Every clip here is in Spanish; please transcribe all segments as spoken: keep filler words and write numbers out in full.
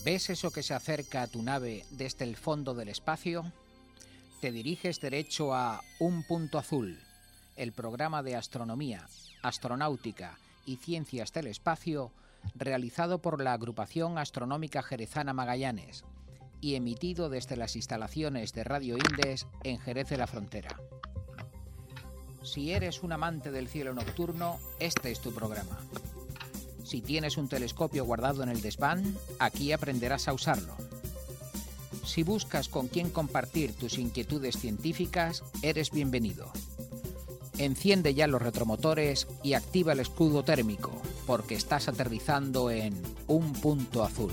¿Ves eso que se acerca a tu nave desde el fondo del espacio? Te diriges derecho a Un Punto Azul, el programa de astronomía, astronáutica y ciencias del espacio realizado por la Agrupación Astronómica Jerezana Magallanes y emitido desde las instalaciones de Radio Indes en Jerez de la Frontera. Si eres un amante del cielo nocturno, este es tu programa. Si tienes un telescopio guardado en el desván, aquí aprenderás a usarlo. Si buscas con quién compartir tus inquietudes científicas, eres bienvenido. Enciende ya los retromotores y activa el escudo térmico, porque estás aterrizando en Un Punto Azul.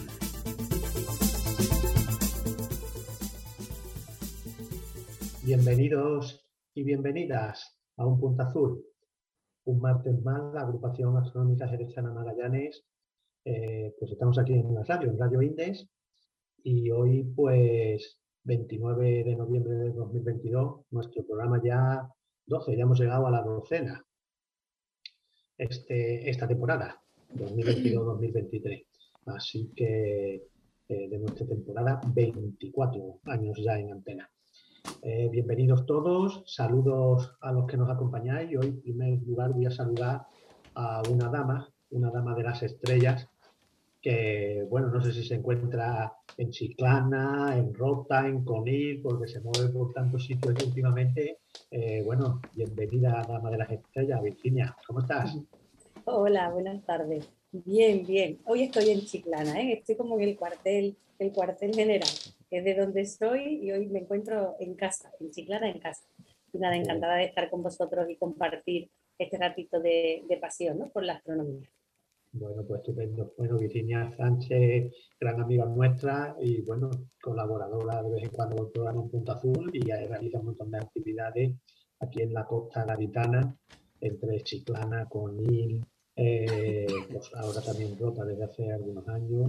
Bienvenidos y bienvenidas a Un Punto Azul. Un martes más, la Agrupación Astronómica Jerezana Magallanes, eh, pues estamos aquí en la radio, en Radio Indes, y hoy, pues, veintinueve de noviembre de dos mil veintidós, nuestro programa ya doce, ya hemos llegado a la docena este, esta temporada, dos mil veintidós dos mil veintitrés. Así que eh, de nuestra temporada, veinticuatro años ya en antena. Eh, bienvenidos todos, saludos a los que nos acompañáis y hoy en primer lugar voy a saludar a una dama, una dama de las estrellas que, bueno, no sé si se encuentra en Chiclana, en Rota, en Conil, porque se mueve por tantos sitios últimamente. Eh, bueno, bienvenida dama de las estrellas, Virginia, ¿cómo estás? Hola, buenas tardes. Bien, bien. Hoy estoy en Chiclana, ¿eh? Estoy como en el cuartel, el cuartel general, que es de donde estoy, y hoy me encuentro en casa, en Chiclana, en casa. Y nada, encantada de estar con vosotros y compartir este ratito de, de pasión, ¿no?, por la astronomía. Bueno, pues estupendo. Bueno, Virginia Sánchez, gran amiga nuestra y, bueno, colaboradora de vez en cuando del programa Un Punto Azul, y realiza un montón de actividades aquí en la costa gaditana, entre Chiclana, Conil, eh, pues ahora también Rota desde hace algunos años.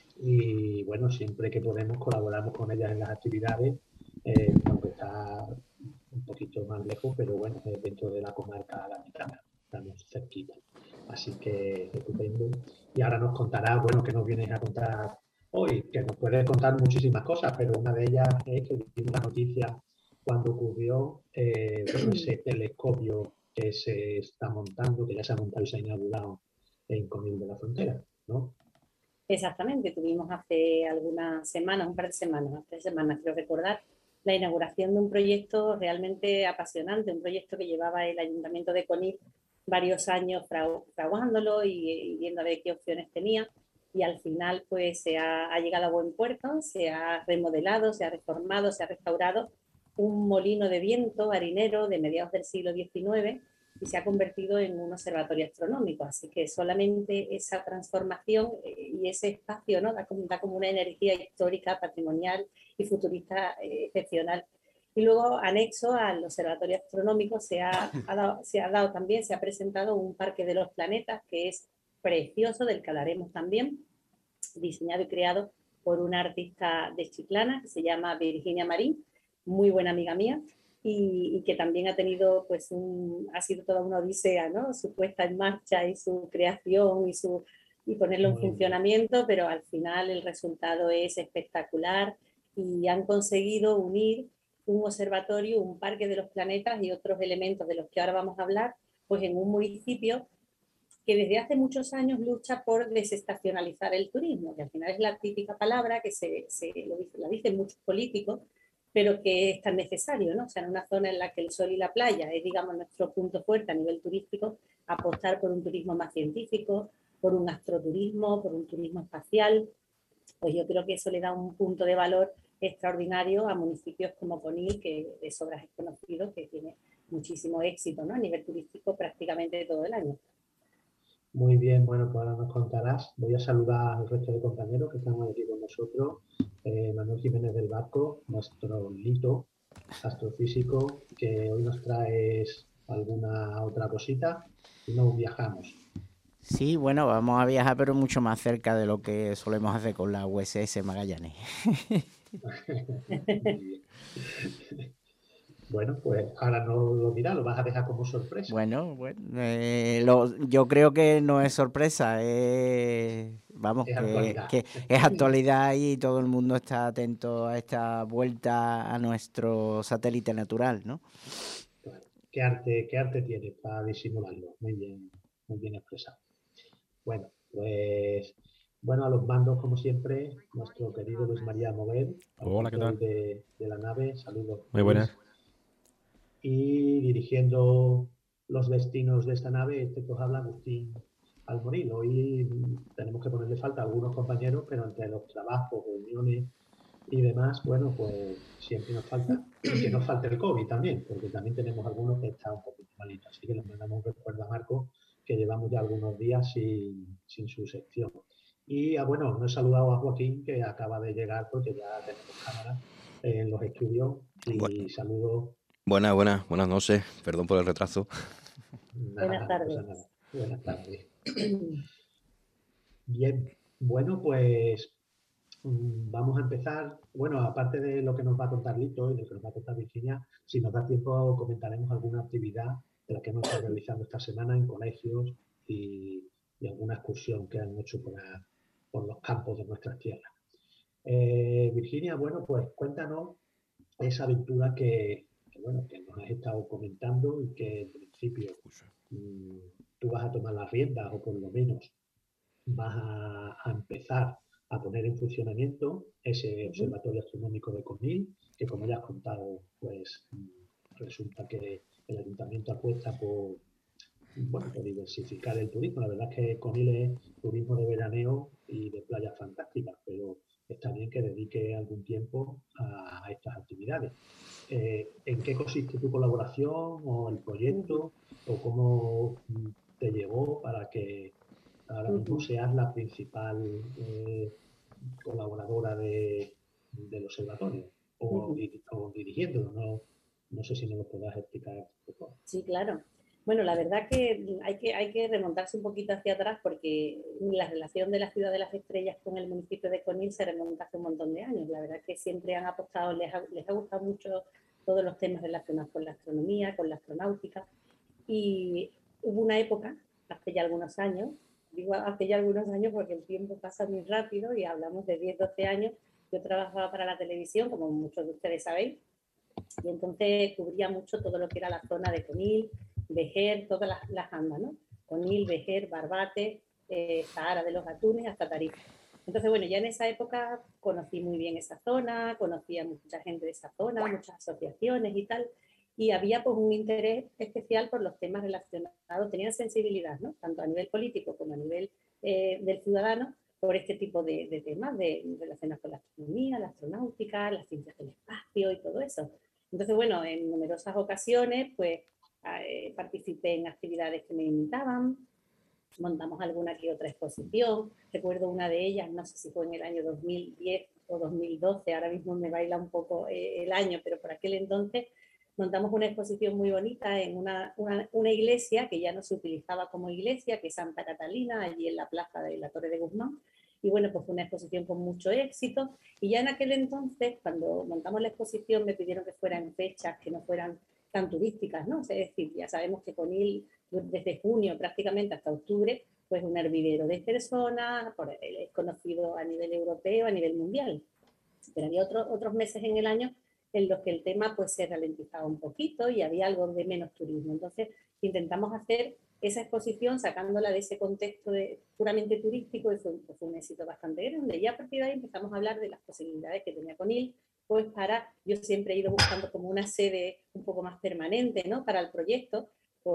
Y, bueno, siempre que podemos colaboramos con ellas en las actividades, eh, aunque está un poquito más lejos, pero bueno, dentro de la comarca gaditana, estamos cerquita. Así que estupendo. Y ahora nos contará, bueno, que nos vienes a contar hoy, que nos puedes contar muchísimas cosas, pero una de ellas es que vimos la noticia cuando ocurrió eh, bueno, ese telescopio que se está montando, que ya se ha montado y se ha inaugurado en Conil de la Frontera, ¿no? Exactamente, tuvimos hace algunas semanas, un par de semanas, tres semanas, creo recordar, la inauguración de un proyecto realmente apasionante, un proyecto que llevaba el Ayuntamiento de Conil varios años fraguándolo y, y viendo a ver qué opciones tenía, y al final pues se ha, ha llegado a buen puerto, se ha remodelado, se ha reformado, se ha restaurado un molino de viento harinero de mediados del siglo diecinueve y se ha convertido en un observatorio astronómico, así que solamente esa transformación y ese espacio, ¿no?, da como, da como una energía histórica, patrimonial y futurista eh, excepcional. Y luego, anexo al observatorio astronómico, se ha, ha dado, se ha dado también, se ha presentado un parque de los planetas que es precioso, del que hablaremos también, diseñado y creado por una artista de Chiclana que se llama Virginia Marín, muy buena amiga mía, y, y que también ha tenido, pues, un, ha sido toda una odisea, ¿no?, su puesta en marcha y su creación y, su, y ponerlo en funcionamiento, pero al final el resultado es espectacular y han conseguido unir un observatorio, un parque de los planetas y otros elementos de los que ahora vamos a hablar, pues en un municipio que desde hace muchos años lucha por desestacionalizar el turismo, que al final es la típica palabra que se, se lo dice, la dicen muchos políticos, pero que es tan necesario, ¿no? O sea, en una zona en la que el sol y la playa es, digamos, nuestro punto fuerte a nivel turístico, apostar por un turismo más científico, por un astroturismo, por un turismo espacial, pues yo creo que eso le da un punto de valor extraordinario a municipios como Conil, que de sobras es conocido, que tiene muchísimo éxito, ¿no?, a nivel turístico prácticamente todo el año. Muy bien, bueno, pues ahora nos contarás. Voy a saludar al resto de compañeros que están aquí con nosotros. Eh, Manuel Jiménez del Barco, nuestro Lito, astrofísico, que hoy nos traes alguna otra cosita y nos viajamos. Sí, bueno, vamos a viajar, pero mucho más cerca de lo que solemos hacer con la U S S Magallanes. Bueno, pues ahora no lo dirás, lo vas a dejar como sorpresa. Bueno, bueno eh, lo, yo creo que no es sorpresa, es vamos, Es que, actualidad. que es actualidad y todo el mundo está atento a esta vuelta a nuestro satélite natural, ¿no? Claro. ¿Qué arte, qué arte tiene para disimularlo? Muy bien, muy bien expresado. Bueno, pues bueno, a los mandos, como siempre, nuestro querido Luis María Moguel, al Hola, ¿qué control tal? de, de la nave. Saludos, Muy buenas. Luis. Y dirigiendo los destinos de esta nave, este que os habla, Agustín Almorín. Hoy tenemos que ponerle falta a algunos compañeros, pero entre los trabajos, reuniones y demás, bueno, pues siempre nos falta. Y que nos falte el COVID también, porque también tenemos algunos que están un poquito malitos. Así que les mandamos un recuerdo a Marco, que llevamos ya algunos días sin, sin su sección. Y ah, bueno, no he saludado a Joaquín, que acaba de llegar porque ya tenemos cámara en los estudios. Y saludo. Buenas, buenas, buenas noches. Perdón por el retraso. Nada, Buenas nada, tardes. pues nada. Buenas tardes. Bien, bueno, pues mm, vamos a empezar. Bueno, aparte de lo que nos va a contar Lito y lo que nos va a contar Virginia, si nos da tiempo comentaremos alguna actividad de la que hemos estado realizando esta semana en colegios y, y alguna excursión que han hecho por, la- por los campos de nuestras tierras. Eh, Virginia, bueno, pues cuéntanos esa aventura que, que, bueno, que nos has estado comentando y que en principio mm, tú vas a tomar las riendas o por lo menos vas a, a empezar a poner en funcionamiento ese Ujú. observatorio astronómico de Conil, que como ya has contado, pues mm, resulta que el ayuntamiento apuesta por, bueno, por diversificar el turismo. La verdad es que Conil es turismo de veraneo y de playas fantásticas, pero está bien que dedique algún tiempo a, a estas actividades. Eh, ¿en qué consiste tu colaboración o el proyecto o cómo mm, te llevó para que ahora mismo Ujú. seas la principal eh, colaboradora de, del observatorio o, Ujú. di- o dirigiéndolo? No, no sé si nos lo podrás explicar un poco. Sí, claro. Bueno, la verdad que hay, que hay que remontarse un poquito hacia atrás porque la relación de la Ciudad de las Estrellas con el municipio de Conil se remonta hace un montón de años. La verdad que siempre han apostado, les ha, les ha gustado mucho todos los temas relacionados con la astronomía, con la astronáutica. Y hubo una época, hace ya algunos años, digo hace ya algunos años porque el tiempo pasa muy rápido y hablamos de diez, doce años. Yo trabajaba para la televisión, como muchos de ustedes sabéis, y entonces cubría mucho todo lo que era la zona de Conil, Vejer, todas las, las andas, ¿no? Conil, Vejer, Barbate, eh, Zahara de los Atunes, hasta Tarifa. Entonces, bueno, ya en esa época conocí muy bien esa zona, conocía mucha gente de esa zona, muchas asociaciones y tal, y había pues un interés especial por los temas relacionados, tenían sensibilidad, ¿no? Tanto a nivel político como a nivel eh, del ciudadano, por este tipo de, de temas de, relacionados con la astronomía, la astronáutica, las ciencias del espacio y todo eso. Entonces, bueno, en numerosas ocasiones, pues, eh, participé en actividades que me invitaban, montamos alguna que otra exposición. Recuerdo una de ellas, no sé si fue en el año dos mil diez o dos mil doce, ahora mismo me baila un poco eh, el año, pero por aquel entonces montamos una exposición muy bonita en una, una, una iglesia que ya no se utilizaba como iglesia, que es Santa Catalina, allí en la plaza de la Torre de Guzmán. Y bueno, pues fue una exposición con mucho éxito. Y ya en aquel entonces, cuando montamos la exposición, me pidieron que fueran fechas que no fueran tan turísticas, ¿no? Es decir, ya sabemos que Conil, desde junio prácticamente hasta octubre, pues un hervidero de personas, es conocido a nivel europeo, a nivel mundial. Pero había otro, otros meses en el año en los que el tema pues se ralentizaba un poquito y había algo de menos turismo. Entonces intentamos hacer esa exposición sacándola de ese contexto de, puramente turístico y fue, fue un éxito bastante grande. Y a partir de ahí empezamos a hablar de las posibilidades que tenía Conil, pues para, yo siempre he ido buscando como una sede un poco más permanente, ¿no? Para el proyecto,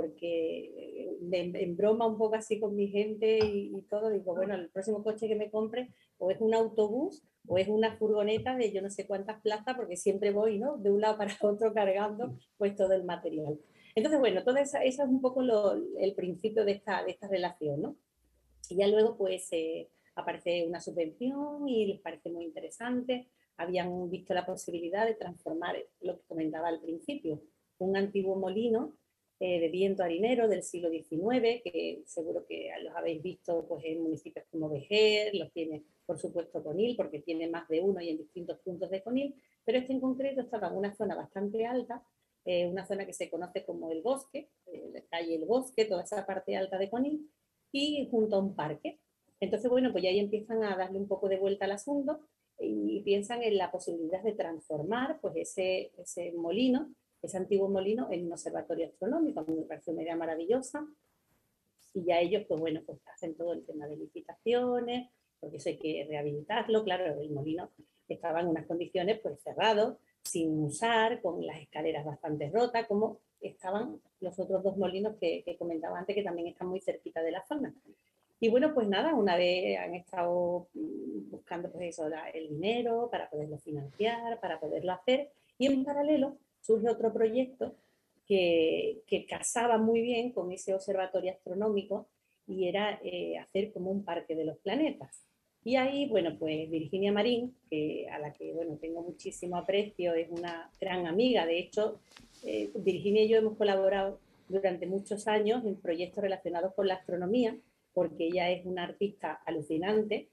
porque en, en broma un poco así con mi gente y, y todo, digo, bueno, el próximo coche que me compre o es un autobús o es una furgoneta de yo no sé cuántas plazas, porque siempre voy, ¿no? De un lado para otro cargando pues todo el material. Entonces, bueno, todo eso, eso es un poco lo, el principio de esta, de esta relación, ¿no? Y ya luego pues eh, aparece una subvención y les parece muy interesante. Habían visto la posibilidad de transformar lo que comentaba al principio, un antiguo molino eh, de viento harinero del siglo diecinueve, que seguro que los habéis visto pues, en municipios como Vejer, los tiene por supuesto Conil, porque tiene más de uno y en distintos puntos de Conil, pero este en concreto estaba en una zona bastante alta, eh, una zona que se conoce como el Bosque, eh, la calle El Bosque, toda esa parte alta de Conil, y junto a un parque. Entonces, bueno, pues ya ahí empiezan a darle un poco de vuelta al asunto y piensan en la posibilidad de transformar pues ese, ese molino, ese antiguo molino, en un observatorio astronómico. A mí me parece una idea maravillosa. Y ya ellos, pues bueno, pues hacen todo el tema de licitaciones, porque eso hay que rehabilitarlo. Claro, el molino estaba en unas condiciones pues cerrado, sin usar, con las escaleras bastante rotas, como estaban los otros dos molinos que, que comentaba antes, que también están muy cerquita de la zona. Y bueno, pues nada, una vez han estado buscando pues eso, el dinero para poderlo financiar, para poderlo hacer, y en paralelo surge otro proyecto que, que casaba muy bien con ese observatorio astronómico y era eh, hacer como un parque de los planetas. Y ahí, bueno, pues Virginia Marín, que, a la que bueno, tengo muchísimo aprecio, es una gran amiga. De hecho, eh, Virginia y yo hemos colaborado durante muchos años en proyectos relacionados con la astronomía, porque ella es una artista alucinante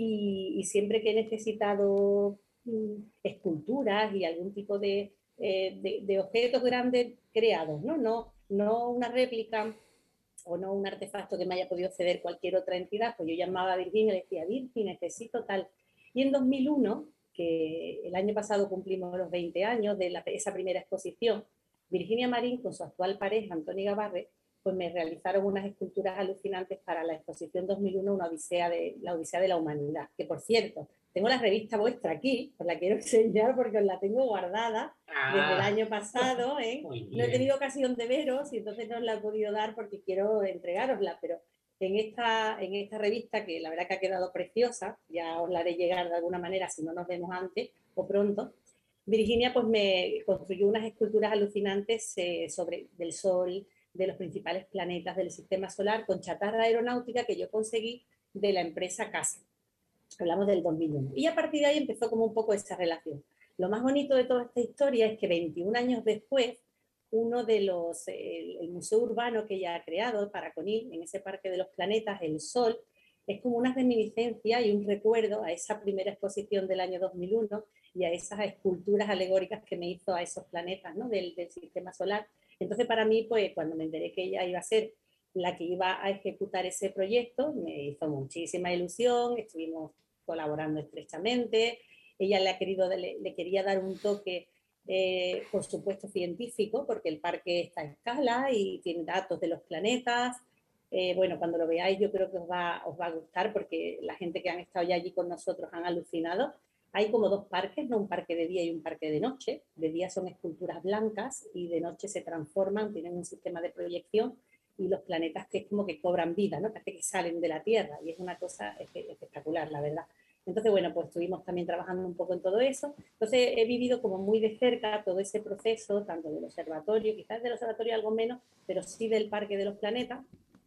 y, y siempre que he necesitado mm, esculturas y algún tipo de, eh, de, de objetos grandes creados, ¿no? No, no una réplica o no un artefacto que me haya podido ceder cualquier otra entidad, pues yo llamaba a Virginia y le decía, Virgi, necesito tal. Y en dos mil uno, que el año pasado cumplimos los veinte años de la, esa primera exposición, Virginia Marín, con su actual pareja, Antonio Gabarre, pues me realizaron unas esculturas alucinantes para la exposición dos mil uno, una odisea de, la Odisea de la Humanidad, que por cierto, tengo la revista vuestra aquí, os la quiero enseñar porque os la tengo guardada ah, desde el año pasado, ¿eh? No he tenido ocasión de veros y entonces no os la he podido dar porque quiero entregárosla, pero en esta, en esta revista, que la verdad que ha quedado preciosa, ya os la haré llegar de alguna manera si no nos vemos antes o pronto, Virginia pues me construyó unas esculturas alucinantes eh, sobre del Sol, de los principales planetas del sistema solar, con chatarra aeronáutica que yo conseguí de la empresa CASA. Hablamos del dos mil uno. Y a partir de ahí empezó como un poco esa relación. Lo más bonito de toda esta historia es que veintiún años después, uno de los, el, el museo urbano que ella ha creado para Conil, en ese Parque de los Planetas, el Sol, es como una reminiscencia y un recuerdo a esa primera exposición del año dos mil uno y a esas esculturas alegóricas que me hizo a esos planetas, ¿no? del, del sistema solar. Entonces, para mí, pues, cuando me enteré que ella iba a ser la que iba a ejecutar ese proyecto, me hizo muchísima ilusión, estuvimos colaborando estrechamente, ella le, ha querido, le, le quería dar un toque, eh, por supuesto, científico, porque el parque está a escala y tiene datos de los planetas. Eh, bueno, cuando lo veáis yo creo que os va, os va a gustar, porque la gente que han estado ya allí con nosotros han alucinado. Hay como dos parques, ¿no? Un parque de día y un parque de noche. De día son esculturas blancas y de noche se transforman, tienen un sistema de proyección y los planetas que es como que cobran vida, ¿no? Parece que salen de la Tierra y es una cosa espectacular, la verdad. Entonces, bueno, pues estuvimos también trabajando un poco en todo eso. Entonces, he vivido como muy de cerca todo ese proceso, tanto del observatorio, quizás del observatorio algo menos, pero sí del Parque de los Planetas.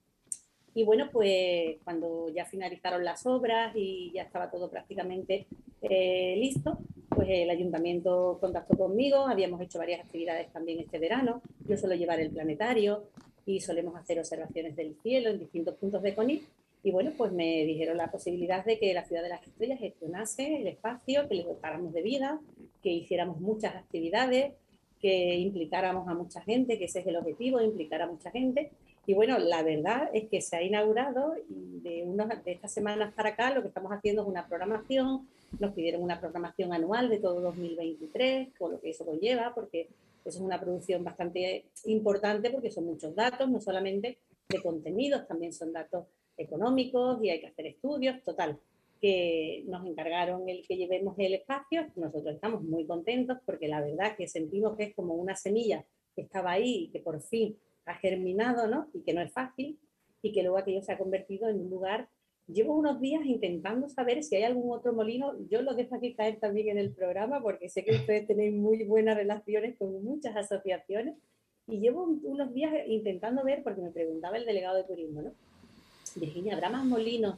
Y bueno, pues cuando ya finalizaron las obras y ya estaba todo prácticamente eh, listo, pues el ayuntamiento contactó conmigo, habíamos hecho varias actividades también este verano, yo suelo llevar el planetario y solemos hacer observaciones del cielo en distintos puntos de Conil, y bueno, pues me dijeron la posibilidad de que la Ciudad de las Estrellas gestionase el espacio, que le dotáramos de vida, que hiciéramos muchas actividades, que implicáramos a mucha gente, que ese es el objetivo, implicar a mucha gente. Y bueno, la verdad es que se ha inaugurado y de, unos, de estas semanas para acá lo que estamos haciendo es una programación. Nos pidieron una programación anual de todo dos mil veintitrés, con lo que eso conlleva, porque eso es una producción bastante importante porque son muchos datos, no solamente de contenidos, también son datos económicos y hay que hacer estudios, total, que nos encargaron el que llevemos el espacio. Nosotros estamos muy contentos porque la verdad que sentimos que es como una semilla que estaba ahí y que por fin ha germinado, ¿no? Y que no es fácil, y que luego aquello se ha convertido en un lugar. Llevo unos días intentando saber si hay algún otro molino, yo lo dejo aquí caer también en el programa, porque sé que ustedes tenéis muy buenas relaciones con muchas asociaciones, y llevo unos días intentando ver, porque me preguntaba el delegado de turismo, ¿no? Virginia, ¿habrá más molinos?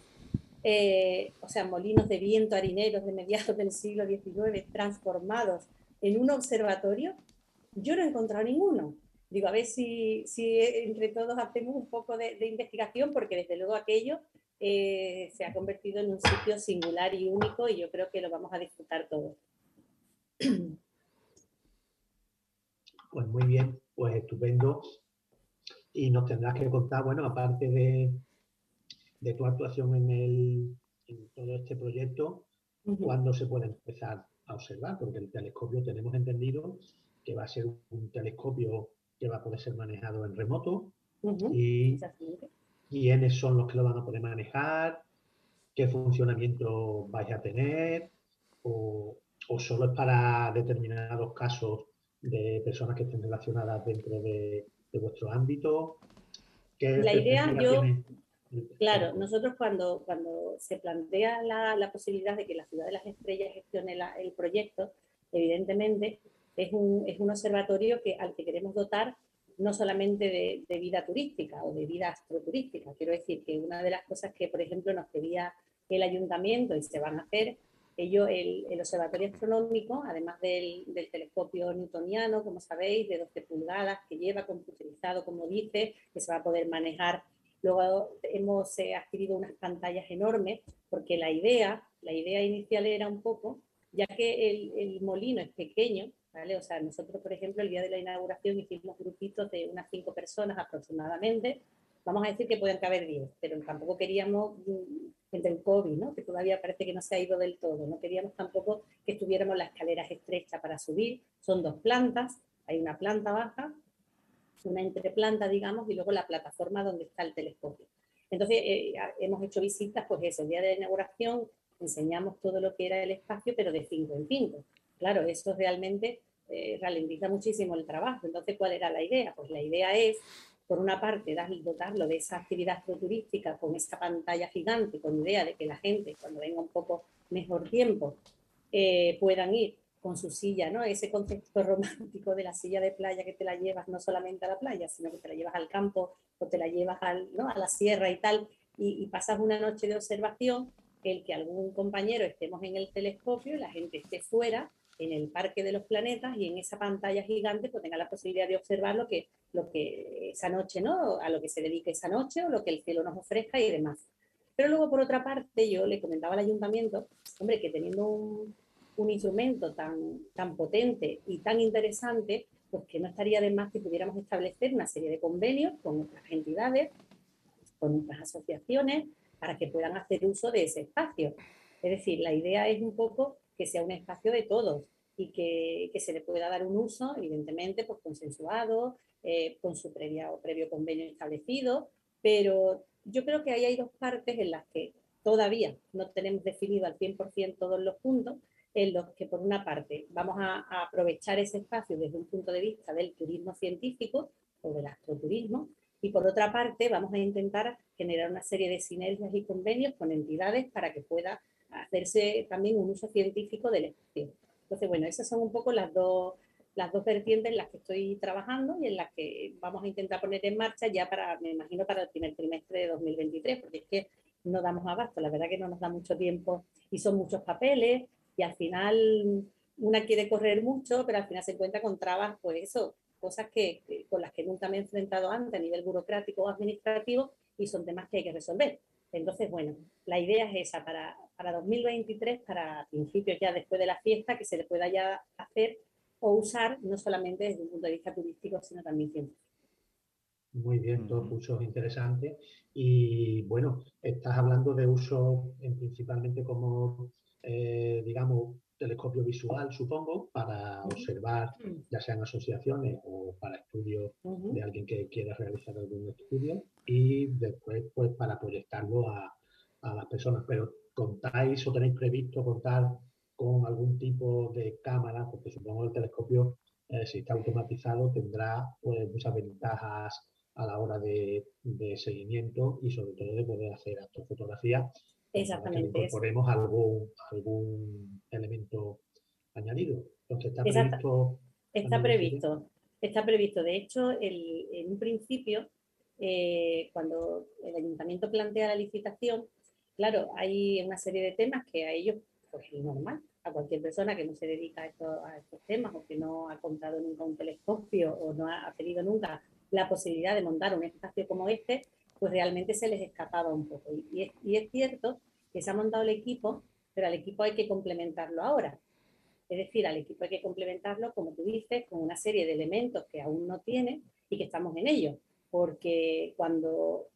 Eh, o sea, molinos de viento harineros de mediados del siglo diecinueve transformados en un observatorio. Yo no he encontrado ninguno. Digo, a ver si, si entre todos hacemos un poco de, de investigación, porque desde luego aquello eh, se ha convertido en un sitio singular y único y yo creo que lo vamos a disfrutar todos. Pues muy bien, pues estupendo. Y nos tendrás que contar, bueno, aparte de, de tu actuación en, el, en todo este proyecto, Ujú. ¿cuándo se puede empezar a observar? Porque el telescopio tenemos entendido que va a ser un telescopio que va a poder ser manejado en remoto Ujú. y Exactamente. quiénes son los que lo van a poder manejar, qué funcionamiento vais a tener, o, o solo es para determinados casos de personas que estén relacionadas dentro de, de vuestro ámbito. ¿Qué La idea, perspectiva yo, tiene el claro, telescopio? nosotros cuando, cuando se plantea la, la posibilidad de que la Ciudad de las Estrellas gestione la, el proyecto, evidentemente es un, es un observatorio que, al que queremos dotar no solamente de, de vida turística o de vida astroturística. Quiero decir que una de las cosas que, por ejemplo, nos pedía el ayuntamiento y se van a hacer, ello, el, el observatorio astronómico, además del, del telescopio newtoniano, como sabéis, de doce pulgadas, que lleva computerizado, como dice, que se va a poder manejar. Luego hemos eh, adquirido unas pantallas enormes, porque la idea, la idea inicial era un poco, ya que el, el molino es pequeño, ¿vale? O sea, nosotros, por ejemplo, el día de la inauguración hicimos grupitos de unas cinco personas aproximadamente. Vamos a decir que pueden caber diez, pero tampoco queríamos, entre el COVID, ¿no? Que todavía parece que no se ha ido del todo, no queríamos tampoco que estuviéramos las escaleras estrechas para subir. Son dos plantas, hay una planta baja, una entreplanta, digamos, y luego la plataforma donde está el telescopio. Entonces, eh, hemos hecho visitas, pues eso, el día de la inauguración enseñamos todo lo que era el espacio, pero de cinco en cinco. Claro, eso realmente eh, ralentiza muchísimo el trabajo. Entonces, ¿cuál era la idea? Pues la idea es, por una parte, dar, dotarlo de esa actividad astroturística con esa pantalla gigante, con idea de que la gente, cuando venga un poco mejor tiempo, eh, puedan ir con su silla, ¿no? Ese concepto romántico de la silla de playa que te la llevas no solamente a la playa, sino que te la llevas al campo o te la llevas al, ¿no? a la sierra y tal, y, y pasas una noche de observación, el que algún compañero estemos en el telescopio y la gente esté fuera en el Parque de los Planetas y en esa pantalla gigante pues tenga la posibilidad de observar lo que, lo que esa noche, ¿no? A lo que se dedique esa noche o lo que el cielo nos ofrezca y demás. Pero luego, por otra parte, yo le comentaba al ayuntamiento, hombre, que teniendo un, un instrumento tan, tan potente y tan interesante, pues que no estaría de más que pudiéramos establecer una serie de convenios con otras entidades, con otras asociaciones, para que puedan hacer uso de ese espacio. Es decir, la idea es un poco que sea un espacio de todos y que, que se le pueda dar un uso, evidentemente, pues consensuado, eh, con su previa, o previo convenio establecido, pero yo creo que ahí hay dos partes en las que todavía no tenemos definido al cien por ciento todos los puntos, en los que por una parte vamos a, a aprovechar ese espacio desde un punto de vista del turismo científico o del astroturismo, y por otra parte vamos a intentar generar una serie de sinergias y convenios con entidades para que pueda hacerse también un uso científico del espacio. Entonces, bueno, esas son un poco las dos, las dos vertientes en las que estoy trabajando y en las que vamos a intentar poner en marcha ya para, me imagino, para el primer trimestre de dos mil veintitrés, porque es que no damos abasto, la verdad que no nos da mucho tiempo y son muchos papeles y al final una quiere correr mucho, pero al final se encuentra con trabas, pues eso, cosas que, que, con las que nunca me he enfrentado antes a nivel burocrático o administrativo y son temas que hay que resolver. Entonces, bueno, la idea es esa, para, para dos mil veintitrés, para principios ya después de la fiesta, que se le pueda ya hacer o usar, no solamente desde un punto de vista turístico, sino también científico. Muy bien, todos Ujú. usos interesantes. Y bueno, estás hablando de uso en, principalmente como, eh, digamos, telescopio visual, supongo, para observar, ya sean asociaciones o para estudios Uh -huh. de alguien que quiera realizar algún estudio, y después, pues, para proyectarlo a, a las personas. Pero ¿contáis o tenéis previsto contar con algún tipo de cámara? Porque supongo que el telescopio, eh, si está automatizado, tendrá pues, muchas ventajas a la hora de, de seguimiento y sobre todo de poder hacer astrofotografía, pues nada, que le Exactamente eso. incorporemos algún, algún elemento añadido. Entonces, ¿está Exacta, previsto está también ese tema? previsto, está previsto. De hecho, el, en un principio, eh, cuando el ayuntamiento plantea la licitación, claro, hay una serie de temas que a ellos, pues es normal, a cualquier persona que no se dedica a, esto, a estos temas o que no ha contado nunca un telescopio o no ha tenido nunca la posibilidad de montar un espacio como este, pues realmente se les escapaba un poco. Y, y, es, y es cierto que se ha montado el equipo, pero al equipo hay que complementarlo ahora. Es decir, al equipo hay que complementarlo, como tú dices, con una serie de elementos que aún no tiene y que estamos en ello. Porque cuando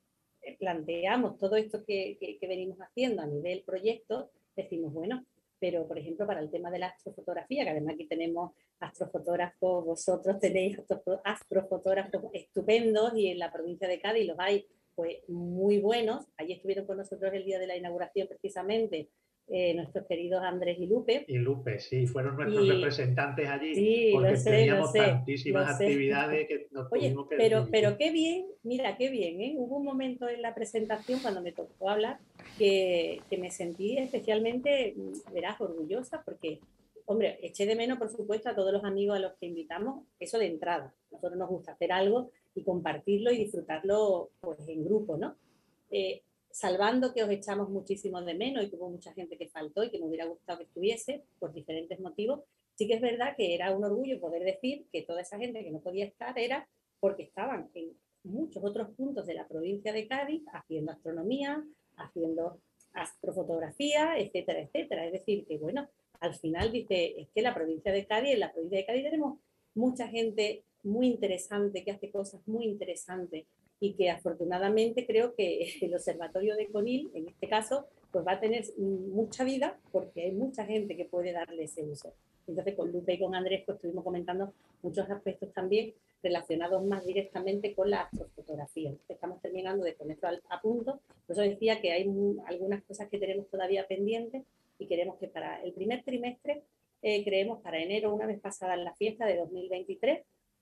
planteamos todo esto que, que, que venimos haciendo a nivel proyecto, decimos, bueno, pero por ejemplo para el tema de la astrofotografía, que además aquí tenemos astrofotógrafos, vosotros tenéis astrofotógrafos estupendos y en la provincia de Cádiz los hay pues muy buenos. Allí estuvieron con nosotros el día de la inauguración precisamente eh, nuestros queridos Andrés y Lupe. Y Lupe, sí, fueron nuestros y, representantes allí, sí, porque lo sé, teníamos lo sé, tantísimas lo actividades sé. que nos Oye, tuvimos que... pero, pero qué bien, mira, qué bien, ¿eh? Hubo un momento en la presentación cuando me tocó hablar que, que me sentí especialmente, verás, orgullosa, porque, hombre, eché de menos, por supuesto, a todos los amigos a los que invitamos, eso de entrada. A nosotros nos gusta hacer algo y compartirlo y disfrutarlo pues, en grupo, ¿no? Eh, salvando que os echamos muchísimo de menos y que hubo mucha gente que faltó y que me hubiera gustado que estuviese por diferentes motivos, sí que es verdad que era un orgullo poder decir que toda esa gente que no podía estar era porque estaban en muchos otros puntos de la provincia de Cádiz haciendo astronomía, haciendo astrofotografía, etcétera, etcétera. Es decir, que bueno, al final dice, es que la provincia de Cádiz, en la provincia de Cádiz tenemos mucha gente muy interesante que hace cosas muy interesantes y que afortunadamente creo que el observatorio de Conil, en este caso, pues va a tener mucha vida porque hay mucha gente que puede darle ese uso. Entonces con Lupe y con Andrés pues estuvimos comentando muchos aspectos también relacionados más directamente con la astrofotografía. Estamos terminando de ponerlo a punto. Por eso decía que hay algunas cosas que tenemos todavía pendientes y queremos que para el primer trimestre, eh, creemos para enero, una vez pasada la fiesta de dos mil veintitrés,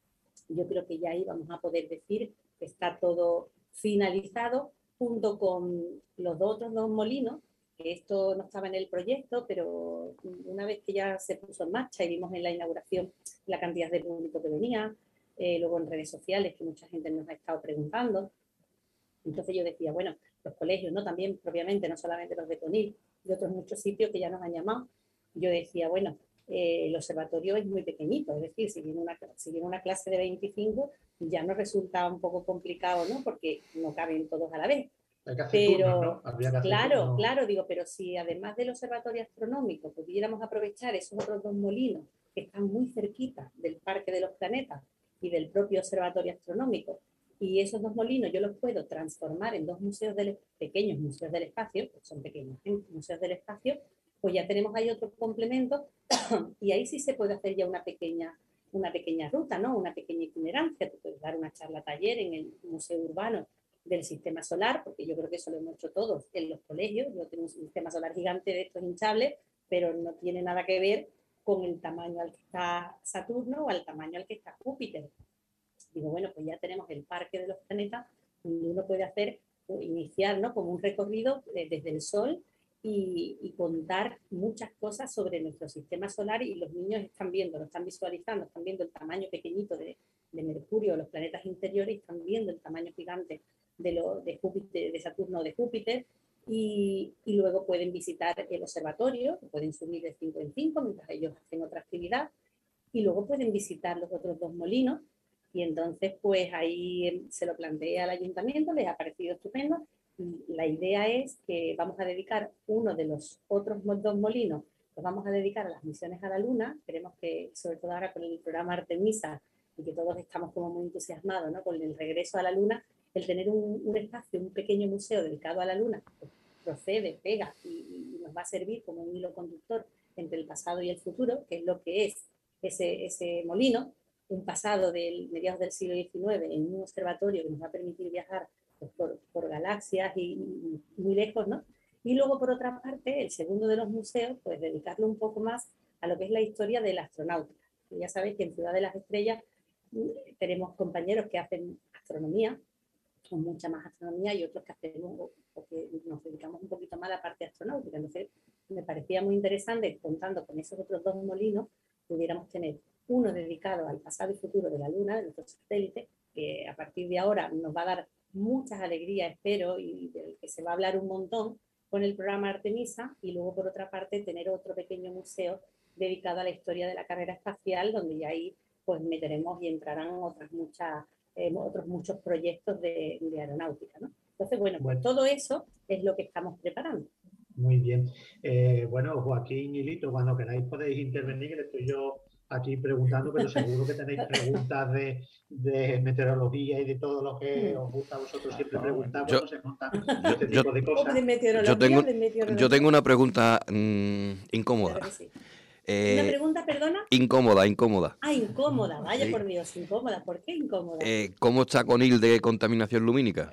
yo creo que ya ahí vamos a poder decir que está todo finalizado junto con los otros dos molinos, que esto no estaba en el proyecto, pero una vez que ya se puso en marcha y vimos en la inauguración la cantidad de público que venía, eh, luego en redes sociales que mucha gente nos ha estado preguntando, entonces yo decía, bueno, los colegios, ¿no? También propiamente, no solamente los de Conil, de otros muchos sitios que ya nos han llamado, yo decía, bueno, Eh, el observatorio es muy pequeñito, es decir, si viene, una, si viene una clase de veinticinco ya nos resulta un poco complicado, ¿no? Porque no caben todos a la vez. Hay que hacer pero, turnos, ¿no? Habría que hacer claro, turnos. claro, digo, pero si además del observatorio astronómico pudiéramos aprovechar esos otros dos molinos que están muy cerquita del Parque de los Planetas y del propio observatorio astronómico, y esos dos molinos yo los puedo transformar en dos museos del, pequeños museos del espacio, que son pequeños ¿eh? museos del espacio, pues ya tenemos ahí otro complemento y ahí sí se puede hacer ya una pequeña, una pequeña ruta, ¿no? Una pequeña itinerancia. Tú puedes dar una charla taller en el Museo Urbano del Sistema Solar, porque yo creo que eso lo hemos hecho todos en los colegios. Yo tengo un sistema solar gigante de estos hinchables, pero no tiene nada que ver con el tamaño al que está Saturno o al tamaño al que está Júpiter. Digo, bueno, pues ya tenemos el Parque de los Planetas, donde uno puede hacer, iniciar, ¿no? Como un recorrido desde el Sol y, y contar muchas cosas sobre nuestro sistema solar, y los niños están viendo, lo están visualizando, están viendo el tamaño pequeñito de, de Mercurio, los planetas interiores, están viendo el tamaño gigante de, lo, de, Júpiter, de Saturno o de Júpiter, y, y luego pueden visitar el observatorio, pueden subir de cinco en cinco mientras ellos hacen otra actividad, y luego pueden visitar los otros dos molinos, y entonces pues ahí se lo planteé al ayuntamiento, les ha parecido estupendo. La idea es que vamos a dedicar uno de los otros dos molinos, los vamos a dedicar a las misiones a la Luna. Queremos que, sobre todo ahora con el programa Artemisa, y que todos estamos como muy entusiasmados, ¿no? Con el regreso a la Luna, el tener un, un espacio, un pequeño museo dedicado a la Luna, pues procede, pega y, y nos va a servir como un hilo conductor entre el pasado y el futuro, que es lo que es ese, ese molino, un pasado del mediados del siglo diecinueve en un observatorio que nos va a permitir viajar pues, por, por galaxias y, y muy lejos, ¿no? Y luego, por otra parte, el segundo de los museos, pues dedicarlo un poco más a lo que es la historia de la astronáutica. Y ya sabéis que en Ciudad de las Estrellas tenemos compañeros que hacen astronomía, con mucha más astronomía, y otros que hacemos, porque nos dedicamos un poquito más a la parte astronáutica. Entonces, me parecía muy interesante, contando con esos otros dos molinos, pudiéramos tener uno dedicado al pasado y futuro de la Luna, de nuestro satélite, que a partir de ahora nos va a dar muchas alegrías, espero, y del que se va a hablar un montón con el programa Artemisa, y luego, por otra parte, tener otro pequeño museo dedicado a la historia de la carrera espacial, donde ya ahí pues meteremos y entrarán otras muchas, eh, otros muchos proyectos de, de aeronáutica, ¿no? Entonces, bueno, pues todo eso es lo que estamos preparando. Muy bien. Eh, bueno, Joaquín y Lito, cuando queráis podéis intervenir, que le estoy yo aquí preguntando, pero seguro que tenéis preguntas de, de meteorología y de todo lo que os gusta a vosotros siempre preguntar Yo- cuando se montan yo- este yo- tipo de O cosas. de meteorología, Yo tengo, de meteorología. yo tengo una pregunta mm, incómoda. Claro que sí. Eh, Una pregunta, perdona. incómoda, incómoda. Ah, incómoda, vaya Sí. por Dios, incómoda. ¿Por qué incómoda? Eh, ¿Cómo está Conil de contaminación lumínica?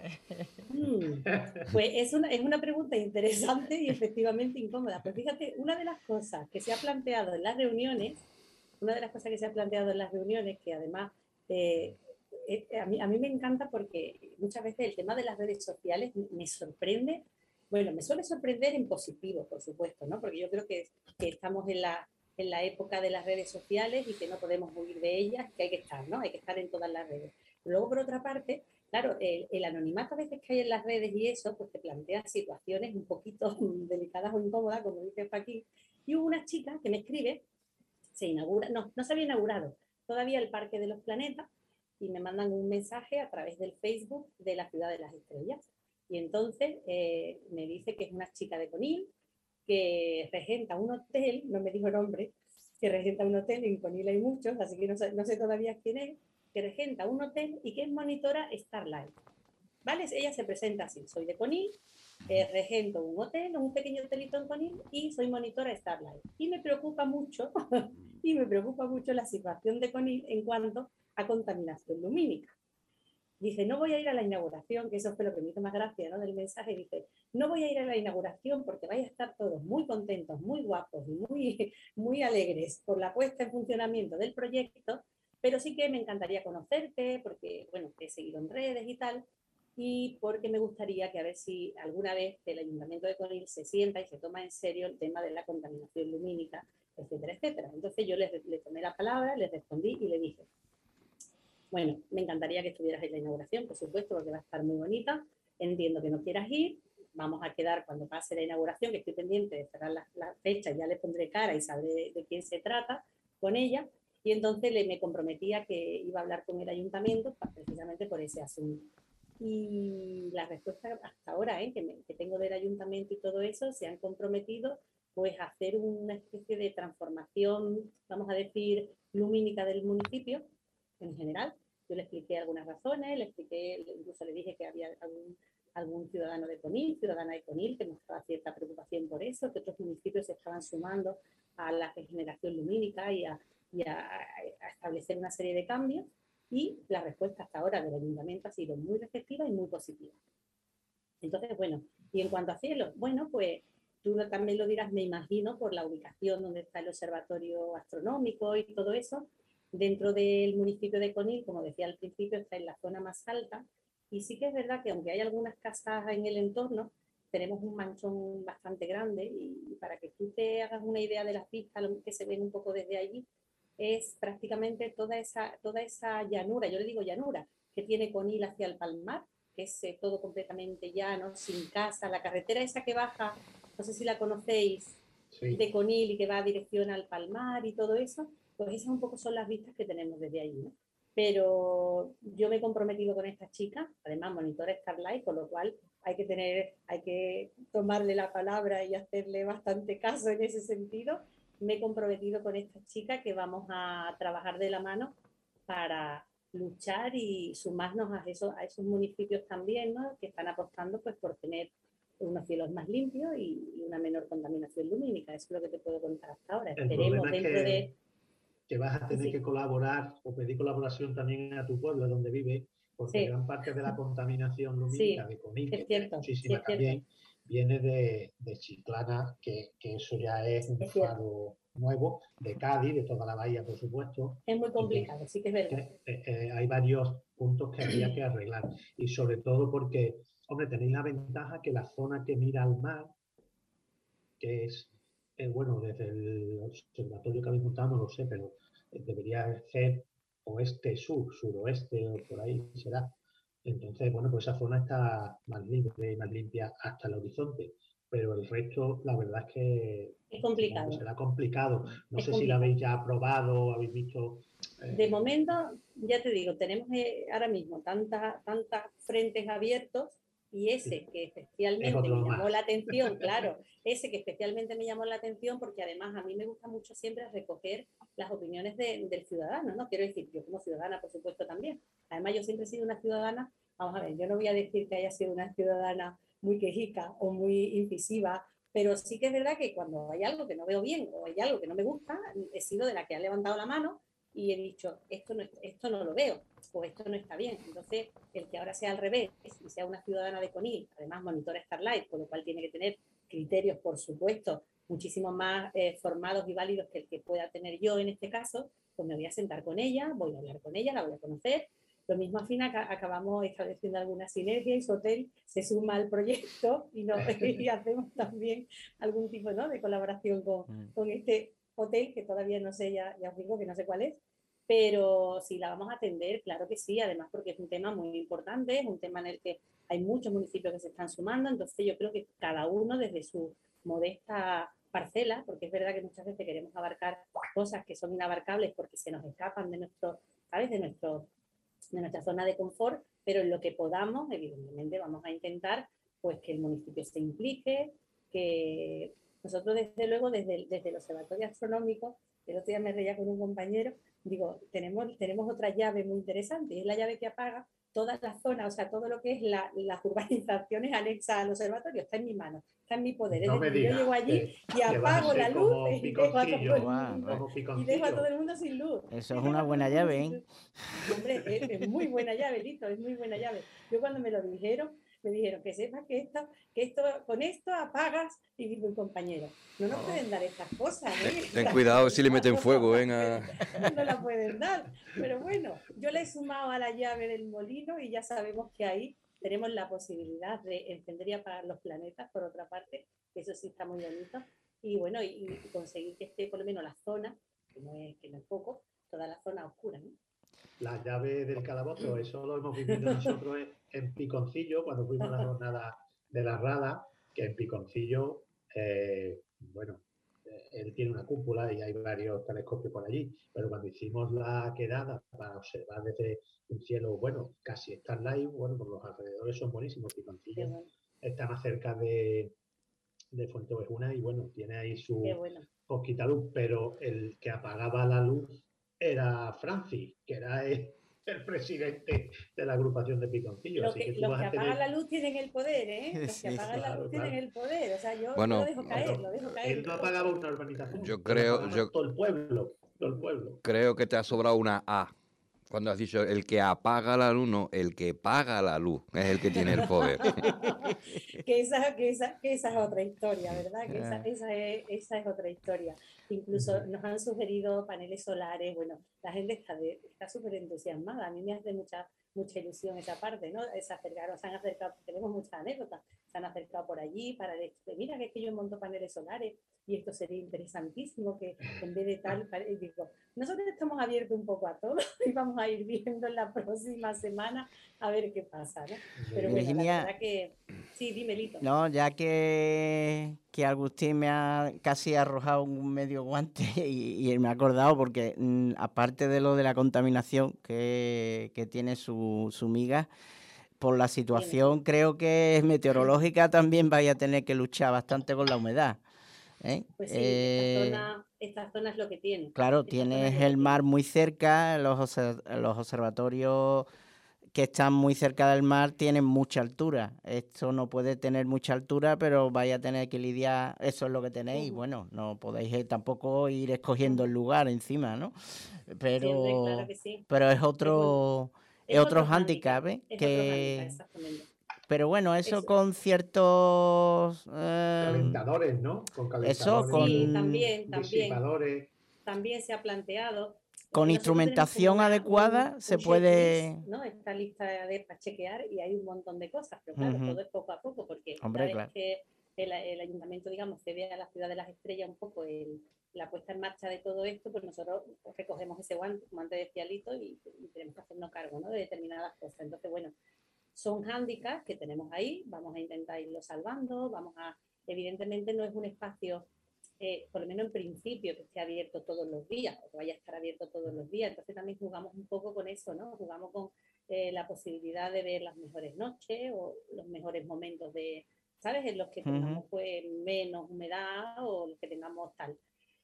Mm, Pues es una, es una pregunta interesante y efectivamente incómoda. Pues fíjate, una de las cosas que se ha planteado en las reuniones, una de las cosas que se ha planteado en las reuniones, que además eh, eh, a, mí, a mí me encanta porque muchas veces el tema de las redes sociales me sorprende, bueno, me suele sorprender en positivo, por supuesto, ¿no? Porque yo creo que, que estamos en la, en la época de las redes sociales y que no podemos huir de ellas, que hay que estar, ¿no? Hay que estar en todas las redes. Luego, por otra parte, claro, el, el anonimato a veces que hay en las redes y eso, pues te plantea situaciones un poquito delicadas o incómodas, como dice Joaquín. Y hubo una chica que me escribe, se inaugura, no, no se había inaugurado todavía el Parque de los Planetas, y me mandan un mensaje a través del Facebook de la Ciudad de las Estrellas. Y entonces eh, me dice que es una chica de Conil, que regenta un hotel, no me dijo nombre, que regenta un hotel, en Conil hay muchos, así que no sé, no sé todavía quién es, que regenta un hotel y que es monitora Starlight. ¿Vale? Ella se presenta así, soy de Conil, eh, regento un hotel, un pequeño hotelito en Conil y soy monitora Starlight. Y me preocupa mucho, y me preocupa mucho la situación de Conil en cuanto a contaminación lumínica. Dice, no voy a ir a la inauguración, que eso fue lo que me hizo más gracia, ¿no? Del mensaje. Dice, no voy a ir a la inauguración porque vais a estar todos muy contentos, muy guapos y muy, muy alegres por la puesta en funcionamiento del proyecto, pero sí que me encantaría conocerte porque, bueno, te he seguido en redes y tal, y porque me gustaría que a ver si alguna vez el Ayuntamiento de Conil se sienta y se toma en serio el tema de la contaminación lumínica, etcétera, etcétera. Entonces yo le, le tomé la palabra, le respondí y le dije, bueno, me encantaría que estuvieras en la inauguración, por supuesto, porque va a estar muy bonita. Entiendo que no quieras ir. Vamos a quedar cuando pase la inauguración, que estoy pendiente de cerrar la, la fecha, ya le pondré cara y sabré de, de quién se trata con ella. Y entonces le, me comprometía que iba a hablar con el ayuntamiento precisamente por ese asunto. Y la respuesta hasta ahora, ¿eh? que, me, que tengo del ayuntamiento y todo eso, se han comprometido pues a hacer una especie de transformación, vamos a decir, lumínica del municipio en general. Yo le expliqué algunas razones, le expliqué, incluso le dije que había algún, algún ciudadano de Conil, ciudadana de Conil, que mostraba cierta preocupación por eso, que otros municipios se estaban sumando a la regeneración lumínica y a, y a, a establecer una serie de cambios, y la respuesta hasta ahora del ayuntamiento ha sido muy receptiva y muy positiva. Entonces, bueno, y en cuanto a cielos, bueno, pues tú también lo dirás, me imagino, por la ubicación donde está el observatorio astronómico y todo eso. Dentro del municipio de Conil, como decía al principio, está en la zona más alta, y sí que es verdad que aunque hay algunas casas en el entorno, tenemos un manchón bastante grande, y para que tú te hagas una idea de las vistas que se ven un poco desde allí, es prácticamente toda esa, toda esa llanura, yo le digo llanura, que tiene Conil hacia el Palmar, que es eh, todo completamente llano, sin casa, la carretera esa que baja, no sé si la conocéis, sí, de Conil y que va a dirección al Palmar y todo eso, pues esas un poco son las vistas que tenemos desde allí, ¿no? Pero yo me he comprometido con esta chica, además monitora Starlight, con lo cual hay que tener, hay que tomarle la palabra y hacerle bastante caso en ese sentido. Me he comprometido con esta chica que vamos a trabajar de la mano para luchar y sumarnos a esos, a esos municipios también, ¿no? Que están apostando pues por tener unos cielos más limpios y, y una menor contaminación lumínica. Eso es lo que te puedo contar hasta ahora. El Esperemos problema es dentro que, de... que vas a tener sí. que colaborar o pedir colaboración también a tu pueblo donde vives, porque sí. gran parte de la contaminación lumínica sí. de Conil, que tiene muchísima sí, también, viene de, de Chiclana, que, que eso ya es un es faro nuevo, de Cádiz, de toda la bahía, por supuesto. Es muy complicado, Entonces, sí que es verdad. Que, eh, eh, hay varios puntos que habría que arreglar, y sobre todo porque, hombre, tenéis la ventaja que la zona que mira al mar, que es, eh, bueno, desde el observatorio que habéis montado no lo sé, pero eh, debería ser oeste-sur, suroeste o por ahí será. Entonces, bueno, pues esa zona está más libre y más limpia hasta el horizonte, pero el resto, la verdad es que es complicado. Será complicado. No es sé complicado. si la habéis ya probado, habéis visto... Eh... De momento, ya te digo, tenemos eh, ahora mismo tantas tantas frentes abiertos Y ese que Es especialmente otro me llamó más. la atención, claro, ese que especialmente me llamó la atención porque además a mí me gusta mucho siempre recoger las opiniones de, del ciudadano, ¿no? Quiero decir, yo como ciudadana, por supuesto, también. Además, yo siempre he sido una ciudadana, vamos a ver, yo no voy a decir que haya sido una ciudadana muy quejica o muy incisiva, pero sí que es verdad que cuando hay algo que no veo bien o hay algo que no me gusta, he sido de la que ha levantado la mano y he dicho, esto no, esto no lo veo o esto no está bien. Entonces, el que ahora sea al revés y sea una ciudadana de Conil, además monitora Starlight, con lo cual tiene que tener criterios, por supuesto, muchísimo más eh, formados y válidos que el que pueda tener yo en este caso, pues me voy a sentar con ella, voy a hablar con ella, la voy a conocer. Lo mismo al fin acabamos estableciendo alguna sinergia y su hotel se suma al proyecto y, no, y hacemos también algún tipo, ¿no?, de colaboración con, con este hotel que todavía no sé, ya, ya os digo que no sé cuál es, pero si la vamos a atender, claro que sí, además porque es un tema muy importante, es un tema en el que hay muchos municipios que se están sumando, entonces yo creo que cada uno desde su modesta parcela, porque es verdad que muchas veces queremos abarcar cosas que son inabarcables porque se nos escapan de nuestro, ¿sabes?, de nuestro, de nuestra zona de confort, pero en lo que podamos, evidentemente vamos a intentar pues que el municipio se implique, que nosotros desde luego desde, desde el Observatorio Astronómico, el otro día me reía con un compañero, digo, tenemos, tenemos otra llave muy interesante, es la llave que apaga toda la zona, o sea, todo lo que es la, las urbanizaciones anexas al observatorio, está en mi mano, está en mi poder. No Es me decir, yo digas llego allí que, y que vas a apago la ser luz como y dejo a todo piconcillo, el Guau, mundo, como y dejo a todo piconcillo. el mundo sin luz. Eso Y es dejo una a todo buena el mundo llave, sin ¿eh? luz. Hombre, es, es muy buena llave, Lito, es muy buena llave. Yo cuando me lo dijeron, me dijeron que sepas que esto, que esto, con esto apagas, y digo, mi compañero, no nos pueden dar estas cosas, ¿eh? Ten cuidado si le meten fuego, ¿eh? A- No la pueden dar. Pero bueno, yo le he sumado a la llave del molino y ya sabemos que ahí tenemos la posibilidad de encender y apagar los planetas, por otra parte, eso sí está muy bonito. Y bueno, y, y conseguir que esté por lo menos la zona, que no es, que no es poco, toda la zona oscura, ¿no? La llave del calabozo, eso lo hemos vivido nosotros en, en Piconcillo, cuando fuimos a la jornada de la Rada, que en Piconcillo, eh, bueno, eh, él tiene una cúpula y hay varios telescopios por allí, pero cuando hicimos la quedada para observar desde un cielo, bueno, casi Starlight, bueno, por los alrededores son buenísimos. Qué Piconcillo bueno, está más cerca de, de Fuenteovejuna y bueno, tiene ahí qué su bueno. poquita luz, pero el que apagaba la luz era Francis, que era el, el presidente de la agrupación de Piconcillo, Lo así que que, tú los vas que a apagan la tener, luz tienen el poder, ¿eh? Los que Sí. apagan la luz claro, tienen claro, el poder. O sea, yo, yo lo Bueno, dejo caer, lo pero dejo caer. él no apagaba una urbanización, yo él creo, apagaba yo todo el pueblo, todo el pueblo. creo que te ha sobrado una A. Cuando has dicho el que apaga la luz, no, el que paga la luz es el que tiene el poder. que, esa, que, esa, que esa es otra historia, ¿verdad? Que esa, Ah, esa, es, esa es otra historia. Incluso nos han sugerido paneles solares, bueno, la gente está de- está súper entusiasmada, a mí me hace mucha, mucha ilusión esa parte, ¿no? Se acercaron, se han acercado, tenemos muchas anécdotas, se han acercado por allí para decir, mira que es que yo monto paneles solares y esto sería interesantísimo que en vez de tal, y digo, nosotros estamos abiertos un poco a todo y vamos a ir viendo en la próxima semana a ver qué pasa, ¿no? Pero bueno, la Virginia, verdad que sí, dime, Lito. no, ya que, que Agustín me ha casi arrojado un medio guante y, y me ha acordado porque mm, aparte de lo de la contaminación que, que tiene su, su miga, por la Dime. situación creo que es meteorológica también vaya a tener que luchar bastante con la humedad, ¿eh? Pues sí, esta Eh, zona, esta zona es lo que tiene. claro, Esta zona es tienes lo que el mar tiene. muy cerca, los, obser- los observatorios que están muy cerca del mar tienen mucha altura. Esto no puede tener mucha altura, pero vaya a tener que lidiar, eso es lo que tenéis. Y Uh -huh, bueno, no podéis eh, tampoco ir escogiendo uh el -huh. lugar encima, ¿no? Sí, hombre, claro Pero, que sí. pero es Es, un, otro, es es otro otro hándicap, hándicap, ¿eh? es otro hándicap, Que, exactamente. pero bueno, eso Eso. con ciertos, eh, Calentadores, ¿no? Con eso calentadores, Sí, con, también, también, disipadores. también se ha planteado. con Nosotros tenemos como instrumentación una, un, adecuada se un checklist, puede, ¿no? Esta lista de para chequear y hay un montón de cosas, pero claro, uh-huh, todo es poco a poco, porque una hombre, vez claro. que el, el ayuntamiento, digamos, cede a la ciudad de las estrellas un poco el, la puesta en marcha de todo esto, pues nosotros recogemos ese guante, como antes decía Lito, y, y tenemos que hacernos cargo, ¿no?, de determinadas cosas. Entonces, bueno, son hándicaps que tenemos ahí, vamos a intentar irlo salvando, vamos a, evidentemente no es un espacio, eh, por lo menos en principio, que esté abierto todos los días, o que vaya a estar abierto todos los días, entonces también jugamos un poco con eso, ¿no? Jugamos con eh, la posibilidad de ver las mejores noches o los mejores momentos de, ¿sabes? En los que tengamos pues menos humedad o los que tengamos tal.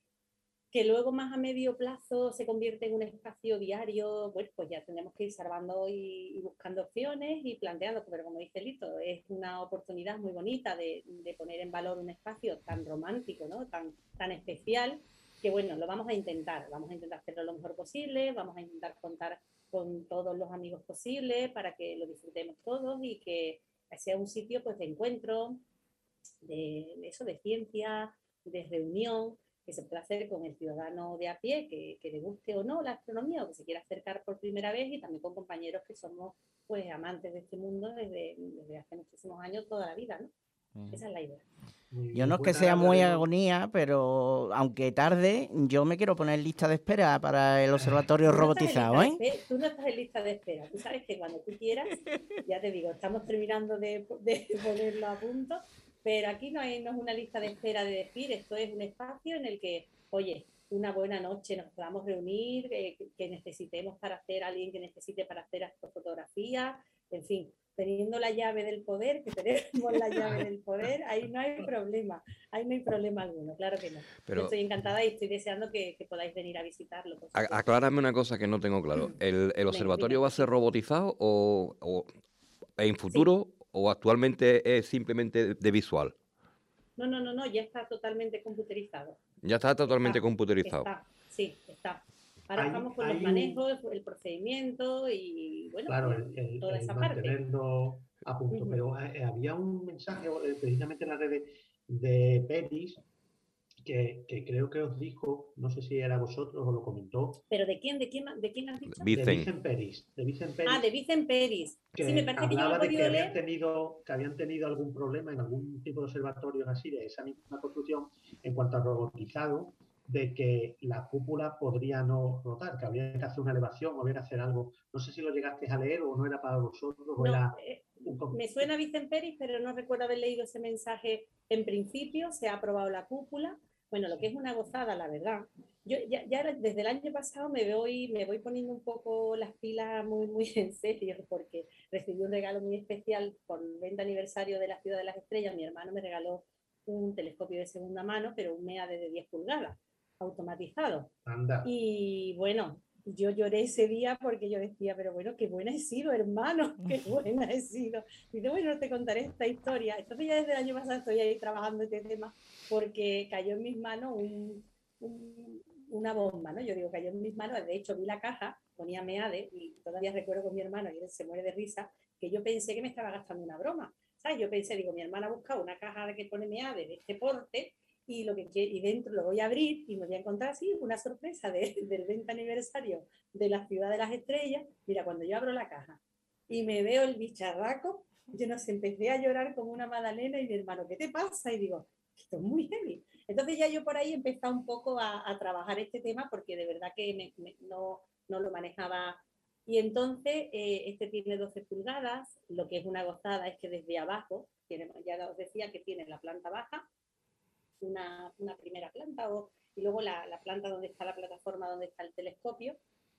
Que luego más a medio plazo se convierte en un espacio diario, pues, pues ya tendremos que ir salvando y, y buscando opciones y planteando, pero como dice Lito, es una oportunidad muy bonita de, de poner en valor un espacio tan romántico, ¿no? tan, tan especial, que bueno, lo vamos a intentar, vamos a intentar hacerlo lo mejor posible, vamos a intentar contar con todos los amigos posibles para que lo disfrutemos todos y que sea un sitio pues de encuentro, de, de eso, de ciencia, de reunión, que se puede hacer con el ciudadano de a pie, que, que le guste o no la astronomía o que se quiera acercar por primera vez, y también con compañeros que somos pues amantes de este mundo desde, desde hace muchísimos años, toda la vida, ¿no? Uh-huh. Esa es la idea. Yo no es que sea muy agonía, pero aunque tarde, yo me quiero poner lista de espera para el observatorio no robotizado, ¿eh? De, tú no estás en lista de espera. Tú sabes que cuando tú quieras, ya te digo, estamos terminando de, de ponerlo a punto, pero aquí no, hay, no es una lista de espera de decir, esto es un espacio en el que, oye, una buena noche nos podamos reunir, eh, que necesitemos para hacer, alguien que necesite para hacer astrofotografía, en fin, teniendo la llave del poder, que tenemos la llave del poder, ahí no hay problema, ahí no hay problema alguno, claro que no. Pero, yo estoy encantada y estoy deseando que, que podáis venir a visitarlo. Aclárame una cosa que no tengo claro, ¿el, el observatorio va a ser robotizado o, o en futuro sí. o actualmente es simplemente de visual? No, no, no, no, ya está totalmente computerizado. Ya está totalmente está, computerizado. Está, sí, está. Ahora hay, estamos con hay los manejos, un... el procedimiento y bueno, claro, pues, el, el, toda el esa mantenerlo parte. a punto. Uh-huh. Pero eh, había un mensaje eh, precisamente en la red de, de Peris que, que creo que os dijo, no sé si era vosotros o lo comentó. ¿Pero de quién? ¿De quién, de quién has dicho? Vicen. De Vicen Peris. De Vicen Peris. Ah, de Vicen Peris. Que sí, me parece que yo lo he de podido que leer. habían, tenido, que habían tenido algún problema en algún tipo de observatorios así, de esa misma construcción, en cuanto a robotizado, de que la cúpula podría no rotar, que había que hacer una elevación o había que hacer algo. No sé si lo llegaste a leer o no era para vosotros. No, o era eh, un... Me suena Vicen Peris, pero no recuerdo haber leído ese mensaje. En principio se ha aprobado la cúpula. Bueno, lo que es una gozada, la verdad. Yo ya, ya desde el año pasado me voy, me voy poniendo un poco las pilas muy, muy en serio, porque recibí un regalo muy especial por el veinte aniversario de la Ciudad de las Estrellas. Mi hermano me regaló un telescopio de segunda mano, pero un MEADE de diez pulgadas, automatizado. Anda. Y bueno, yo lloré ese día porque yo decía, pero bueno, qué buena he sido, hermano, qué buena he sido. Y digo, bueno, te contaré esta historia. Entonces ya desde el año pasado estoy ahí trabajando este tema, porque cayó en mis manos un, un, una bomba, ¿no? Yo digo, cayó en mis manos, de hecho vi la caja, ponía MEADE, y todavía recuerdo con mi hermano, y él se muere de risa, que yo pensé que me estaba gastando una broma, ¿sabes? Yo pensé, digo, mi hermana ha buscado una caja que pone MEADE de este porte, y, lo que, y dentro lo voy a abrir, y me voy a encontrar así una sorpresa de, del veinte aniversario de la Ciudad de las Estrellas. Mira, cuando yo abro la caja, y me veo el bicharraco, yo no sé, empecé a llorar como una magdalena, y mi hermano, ¿qué te pasa? Y digo, esto es muy heavy. Entonces ya yo por ahí empecé un poco a, a trabajar este tema, porque de verdad que me, me, no, no lo manejaba. Y entonces eh, este tiene doce pulgadas, lo que es una gozada es que desde abajo, tiene, ya os decía que tiene la planta baja, una, una primera planta, o, y luego la, la planta donde está la plataforma, donde está el telescopio,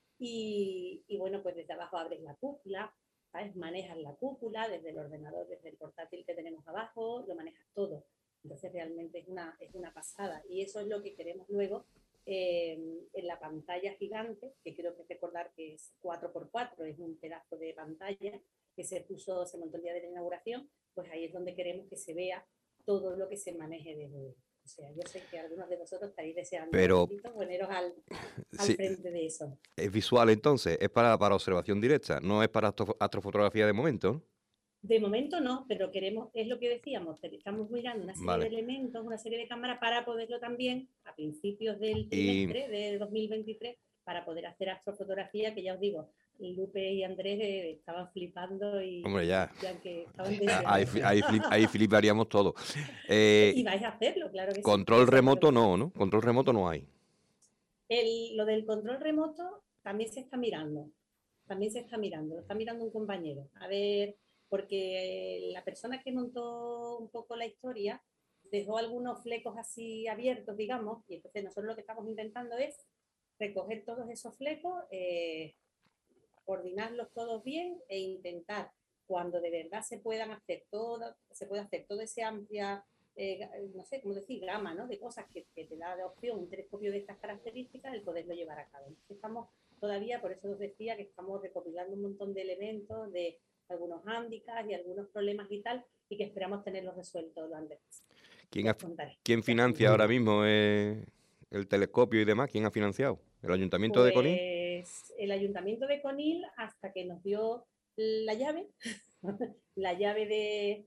y, y bueno, pues desde abajo abres la cúpula, ¿sabes? Manejas la cúpula desde el ordenador, desde el portátil que tenemos abajo, lo manejas todo. Entonces realmente es una, es una pasada, y eso es lo que queremos luego eh, en la pantalla gigante, que creo que recordar que es cuatro por cuatro, es un pedazo de pantalla que se puso, se montó el día de la inauguración, pues ahí es donde queremos que se vea todo lo que se maneje desde... O sea, yo sé que algunos de vosotros estaréis deseando Pero, poneros al, al sí, frente de eso. Es visual entonces, es para, para observación directa, no es para astro, astrofotografía de momento, ¿no? De momento no, pero queremos, es lo que decíamos, estamos mirando una serie vale. de elementos, una serie de cámaras para poderlo también a principios del trimestre y... de dos mil veintitrés, para poder hacer astrofotografía, que ya os digo, Lupe y Andrés eh, estaban flipando y, Hombre, ya. y aunque estaban deseando. Ahí, ahí, flip, ahí fliparíamos todo. Eh, y vais a hacerlo, claro que control sí. remoto no, ¿no? Control remoto no hay. El, lo del control remoto también se está mirando, también se está mirando, lo está mirando un compañero. A ver, porque la persona que montó un poco la historia dejó algunos flecos así abiertos, digamos, y entonces nosotros lo que estamos intentando es recoger todos esos flecos, eh, coordinarlos todos bien e intentar, cuando de verdad se puedan hacer todo, se puede hacer toda esa amplia, eh, no sé cómo decir, gama, ¿no?, de cosas que, que te da de opción un telescopio de estas características, el poderlo llevar a cabo. Entonces estamos todavía, por eso os decía que estamos recopilando un montón de elementos, de algunos hándicaps y algunos problemas y tal, y que esperamos tenerlos resueltos lo antes. ¿Quién, Os ha- contaré. quién financia ahora mismo eh, el telescopio y demás? ¿Quién ha financiado? ¿El Ayuntamiento de Conil? Pues el Ayuntamiento de Conil, hasta que nos dio la llave, la llave de,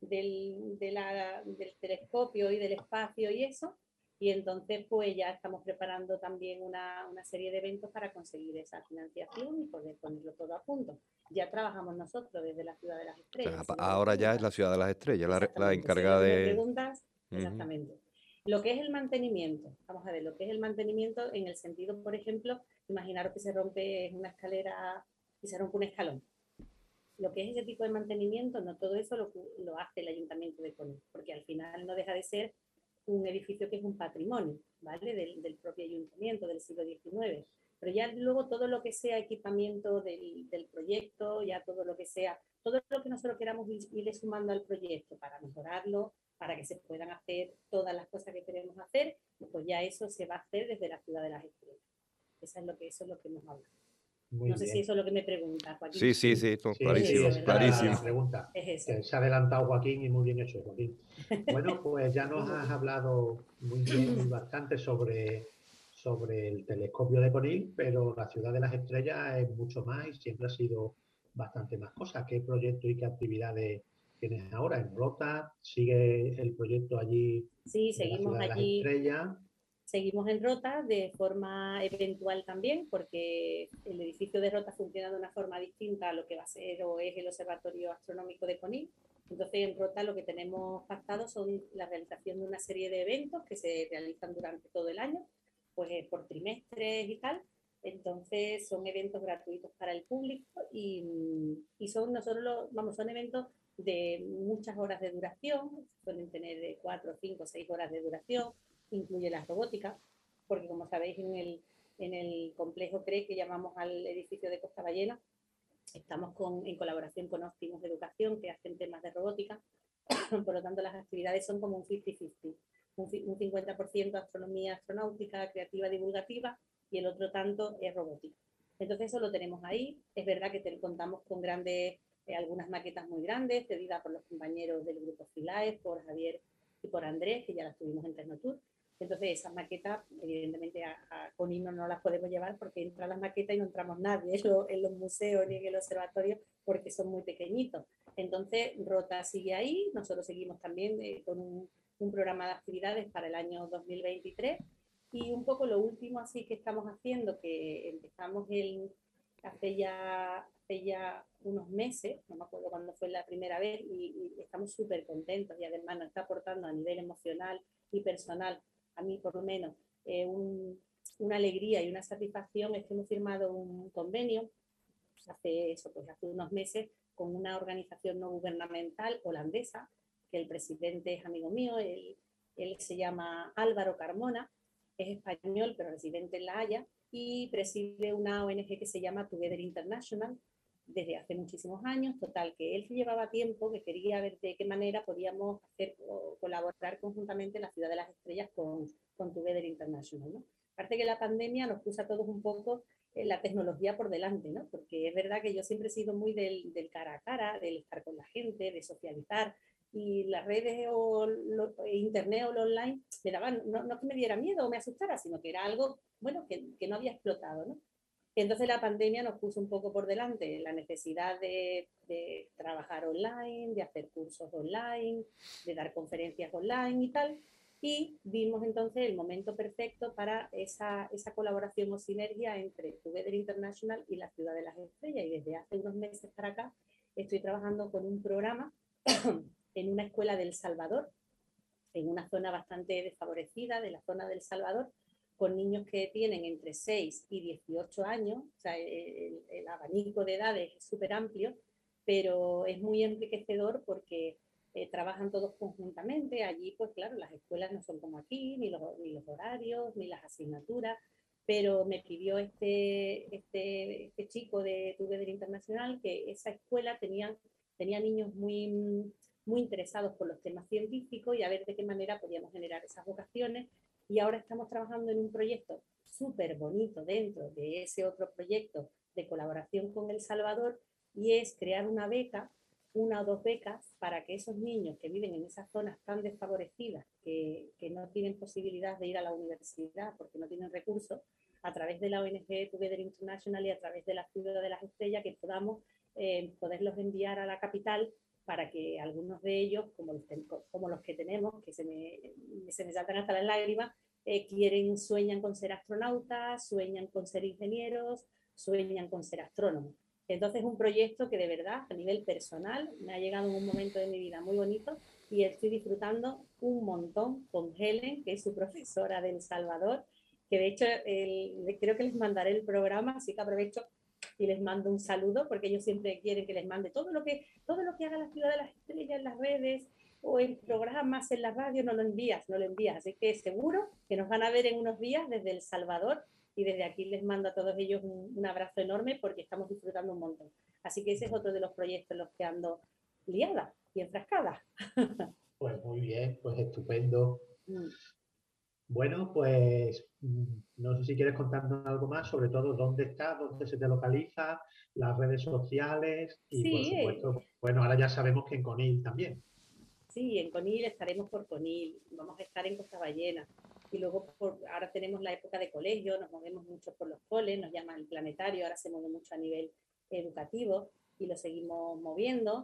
del, de la, del telescopio y del espacio y eso, y entonces pues ya estamos preparando también una, una serie de eventos para conseguir esa financiación y poder ponerlo todo a punto. Ya trabajamos nosotros desde la Ciudad de las O Estrellas. sea, Si a- me lo ahora ya es preguntas. la Ciudad de las Estrellas, la, re- la Exactamente, si es lo encargada que me de... preguntas, Ujú. exactamente. Lo que es el mantenimiento, vamos a ver, lo que es el mantenimiento en el sentido, por ejemplo, imaginaros que se rompe una escalera y se rompe un escalón. Lo que es ese tipo de mantenimiento, no todo eso lo, lo hace el Ayuntamiento de Conil, porque al final no deja de ser un edificio que es un patrimonio, ¿vale?, del, del propio ayuntamiento del siglo diecinueve. Pero ya luego todo lo que sea equipamiento del, del proyecto, ya todo lo que sea, todo lo que nosotros queramos ir, ir sumando al proyecto para mejorarlo, para que se puedan hacer todas las cosas que queremos hacer, pues ya eso se va a hacer desde la Ciudad de las Estrellas. Eso es lo que, eso es lo que hemos hablado. Muy No sé si bien. eso es lo que me pregunta, Joaquín. Sí, sí, sí, no, Sí, Es sí, clarísimo, eso, esa ¿verdad? era la, clarísimo. la pregunta. Es eso. Que se ha adelantado Joaquín y muy bien hecho, Joaquín. Bueno, pues ya nos has hablado muy bien y bastante sobre, sobre el telescopio de Conil, pero la Ciudad de las Estrellas es mucho más y siempre ha sido bastante más cosas. ¿Qué proyectos y qué actividades tienes ahora en Rota? ¿Sigue el proyecto allí Sí, de la seguimos Ciudad de las allí. Estrellas? Seguimos en Rota de forma eventual también, porque el edificio de Rota funciona de una forma distinta a lo que va a ser o es el Observatorio Astronómico de Conil. Entonces, en Rota lo que tenemos pactado son la realización de una serie de eventos que se realizan durante todo el año, pues por trimestres y tal. Entonces, son eventos gratuitos para el público y, y son, nosotros los, vamos, son eventos de muchas horas de duración, suelen tener de cuatro, cinco, seis horas de duración, incluye la robótica, porque como sabéis en el, en el complejo C R E que llamamos al edificio de Costa Ballena, estamos con, en colaboración con Optimus de Educación, que hacen temas de robótica, por lo tanto las actividades son como un cincuenta cincuenta, un, un cincuenta por ciento astronomía astronáutica, creativa, divulgativa, y el otro tanto es robótica. Entonces eso lo tenemos ahí. Es verdad que te, contamos con grandes, eh, algunas maquetas muy grandes, cedidas por los compañeros del grupo Filae, por Javier y por Andrés, que ya las tuvimos en Tecnotour. Entonces esas maquetas, evidentemente a, a Conil no, no las podemos llevar porque entran las maquetas y no entramos nadie en, lo, en los museos ni en el observatorio porque son muy pequeñitos. Entonces Rota sigue ahí, nosotros seguimos también eh, con un, un programa de actividades para el año dos mil veintitrés y un poco lo último así que estamos haciendo, que empezamos el, hace, ya, hace ya unos meses, no me acuerdo cuándo fue la primera vez, y, y estamos súper contentos y además nos está aportando a nivel emocional y personal, a mí por lo menos, eh, un, una alegría y una satisfacción es que hemos firmado un convenio pues hace eso, pues hace unos meses con una organización no gubernamental holandesa, que el presidente es amigo mío, él, él se llama Álvaro Carmona, es español pero residente en La Haya y preside una O N G que se llama Together International desde hace muchísimos años. Total, que él se llevaba tiempo, que quería ver de qué manera podíamos hacer o colaborar conjuntamente la Ciudad de las Estrellas con, con Together International, ¿no? Parece que la pandemia nos puso a todos un poco eh, la tecnología por delante, ¿no? Porque es verdad que yo siempre he sido muy del, del cara a cara, del estar con la gente, de socializar, y las redes o lo, internet o lo online me daban, no, no que me diera miedo o me asustara, sino que era algo, bueno, que, que no había explotado, ¿no? Entonces la pandemia nos puso un poco por delante la necesidad de, de trabajar online, de hacer cursos online, de dar conferencias online y tal, y vimos entonces el momento perfecto para esa, esa colaboración o sinergia entre Together International y la Ciudad de las Estrellas, y desde hace unos meses para acá estoy trabajando con un programa en una escuela del Salvador, en una zona bastante desfavorecida de la zona del Salvador, con niños que tienen entre seis y dieciocho años, o sea, el, el abanico de edades es súper amplio, pero es muy enriquecedor porque eh, trabajan todos conjuntamente. Allí, pues claro, las escuelas no son como aquí, ni los, ni los horarios, ni las asignaturas, pero me pidió este, este, este chico de Together Internacional que esa escuela tenía, tenía niños muy, muy interesados por los temas científicos y a ver de qué manera podíamos generar esas vocaciones. Y ahora estamos trabajando en un proyecto súper bonito dentro de ese otro proyecto de colaboración con El Salvador, y es crear una beca, una o dos becas, para que esos niños que viven en esas zonas tan desfavorecidas, que, que no tienen posibilidad de ir a la universidad porque no tienen recursos, a través de la O N G Together International y a través de la Ciudad de las Estrellas, que podamos eh, poderlos enviar a la capital para que algunos de ellos, como los, como los que tenemos, que se me, se me saltan hasta las lágrimas, eh, quieren, sueñan con ser astronautas, sueñan con ser ingenieros, sueñan con ser astrónomos. Entonces es un proyecto que de verdad, a nivel personal, me ha llegado en un momento de mi vida muy bonito y estoy disfrutando un montón con Helen, que es su profesora de El Salvador, que de hecho el, creo que les mandaré el programa, así que aprovecho y les mando un saludo, porque ellos siempre quieren que les mande todo lo que, todo lo que haga la Ciudad de las Estrellas en las redes o en programas, en la radio, no lo envías, no lo envías. Así que seguro que nos van a ver en unos días desde El Salvador, y desde aquí les mando a todos ellos un, un abrazo enorme porque estamos disfrutando un montón. Así que ese es otro de los proyectos en los que ando liada y enfrascada. Pues muy bien, pues estupendo. Mm. Bueno, pues no sé si quieres contarnos algo más, sobre todo dónde estás, dónde se te localiza, las redes sociales y, Sí, por supuesto, bueno, ahora ya sabemos que en Conil también. Sí, en Conil estaremos por Conil, vamos a estar en Costa Ballena. Y luego por, ahora tenemos la época de colegio, nos movemos mucho por los coles, nos llaman el planetario, ahora se mueve mucho a nivel educativo y lo seguimos moviendo.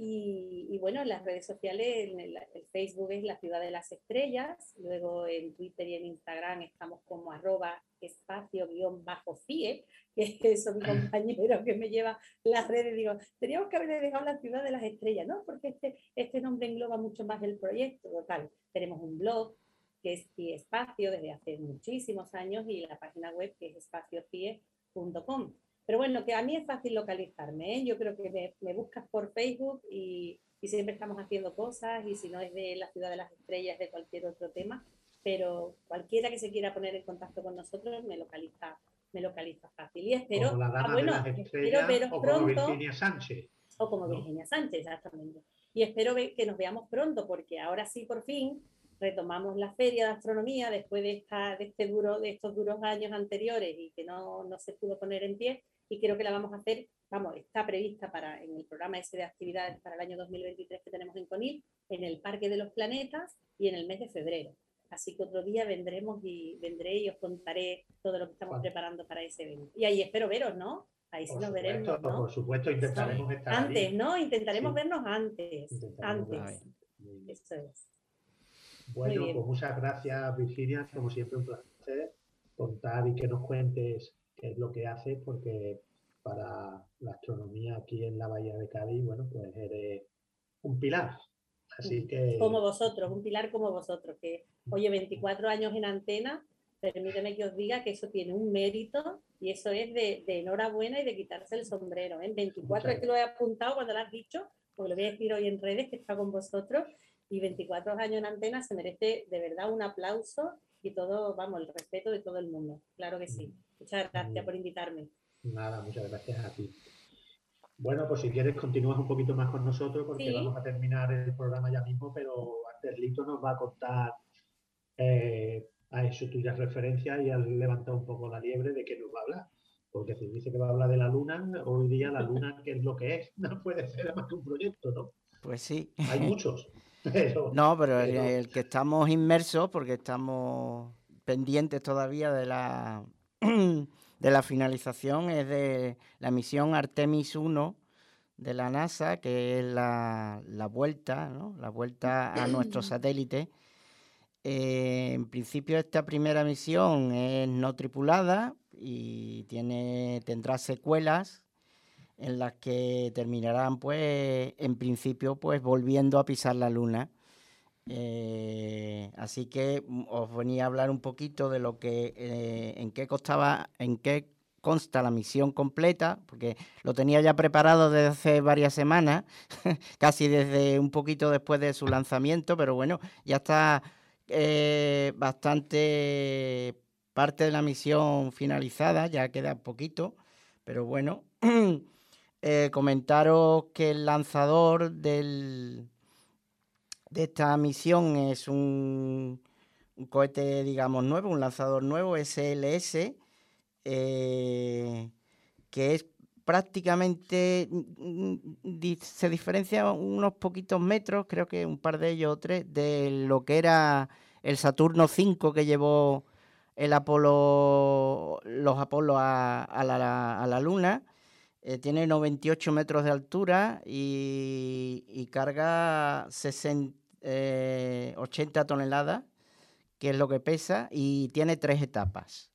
Y, y bueno, en las redes sociales, en el, el Facebook es la Ciudad de las Estrellas, luego en Twitter y en Instagram estamos como arroba espacio guión bajo CIE, que es mi compañero que me lleva las redes. Digo, teníamos que haber dejado la Ciudad de las Estrellas, ¿no? Porque este, este nombre engloba mucho más el proyecto. Total, tenemos un blog que es CIE Espacio desde hace muchísimos años y la página web que es espacio cie punto com. Pero bueno, que a mí es fácil localizarme, ¿eh? Yo creo que me, me buscas por Facebook y, y siempre estamos haciendo cosas, y si no es de la Ciudad de las Estrellas, de cualquier otro tema, pero cualquiera que se quiera poner en contacto con nosotros me localiza, me localiza fácil. Y espero, como la Dama ah, bueno, de las espero Estrellas veros o pronto. como Virginia Sánchez. O como ¿no? Virginia Sánchez, exactamente. Y espero que nos veamos pronto, porque ahora sí, por fin, retomamos la feria de astronomía después de, esta, de, este duro, de estos duros años anteriores y que no, no se pudo poner en pie, y creo que la vamos a hacer, vamos, está prevista para, en el programa ese de actividades para el año dos mil veintitrés que tenemos en Conil, en el Parque de los Planetas y en el mes de febrero. Así que otro día vendremos y vendré y os contaré todo lo que estamos bueno. preparando para ese evento. Y ahí espero veros, ¿no? Ahí sí por nos supuesto, veremos, ¿no? Por supuesto, intentaremos sí. estar antes, allí. ¿no? Intentaremos sí. vernos antes. Intentaremos antes. Eso es. Bueno, pues muchas gracias, Virginia. Como siempre, un placer contar y que nos cuentes qué es lo que haces, porque para la astronomía aquí en la Bahía de Cádiz, bueno, pues eres un pilar. Así que... Como vosotros, un pilar como vosotros, que, oye, veinticuatro años en antena, permíteme que os diga que eso tiene un mérito y eso es de, de enhorabuena y de quitarse el sombrero. En ¿eh? veinticuatro, es que lo he apuntado cuando lo has dicho, porque lo voy a decir hoy en redes, que está con vosotros, y veinticuatro años en antena se merece de verdad un aplauso y todo, vamos, el respeto de todo el mundo. Claro que sí. Muchas gracias por invitarme. Nada, muchas gracias a ti. Bueno, pues si quieres continúas un poquito más con nosotros porque ¿sí? Vamos a terminar el programa ya mismo, pero antes Lito nos va a contar, eh, ha hecho tuyas referencias y ha levantado un poco la liebre de qué nos va a hablar. Porque si dice que va a hablar de la luna, hoy día la luna, ¿qué es lo que es? No puede ser más que un proyecto, ¿no? Pues sí. Hay muchos. Pero, no, pero, pero... El, el que estamos inmersos, porque estamos pendientes todavía de la... de la finalización, es de la misión Artemis uno de la NASA, que es la, la vuelta, ¿no? La vuelta a nuestro satélite. Eh, en principio esta primera misión es no tripulada y tiene, tendrá secuelas en las que terminarán, pues, en principio, pues, volviendo a pisar la Luna. Eh, así que os venía a hablar un poquito de lo que, eh, en qué constaba, en qué consta la misión completa, porque lo tenía ya preparado desde hace varias semanas, casi desde un poquito después de su lanzamiento, pero bueno, ya está eh, bastante parte de la misión finalizada, ya queda poquito, pero bueno, eh, comentaros que el lanzador del, de esta misión es un, un cohete, digamos, nuevo, un lanzador nuevo, S L S, eh, que es prácticamente, se diferencia unos poquitos metros, creo que un par de ellos o tres, de lo que era el Saturno cinco que llevó el Apolo, los Apolos a, a, la, a la Luna. Eh, tiene noventa y ocho metros de altura y, y carga sesenta, eh, ochenta toneladas, que es lo que pesa, y tiene tres etapas.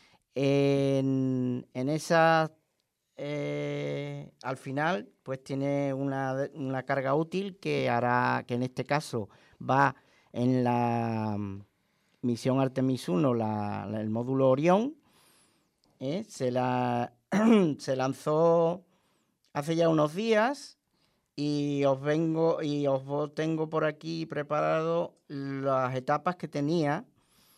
En, en esas, eh, al final, pues tiene una, una carga útil que hará, que en este caso va en la misión Artemis uno, la, la, el módulo Orión. ¿eh? Se, la, se lanzó hace ya unos días y os vengo y os tengo por aquí preparado las etapas que tenía.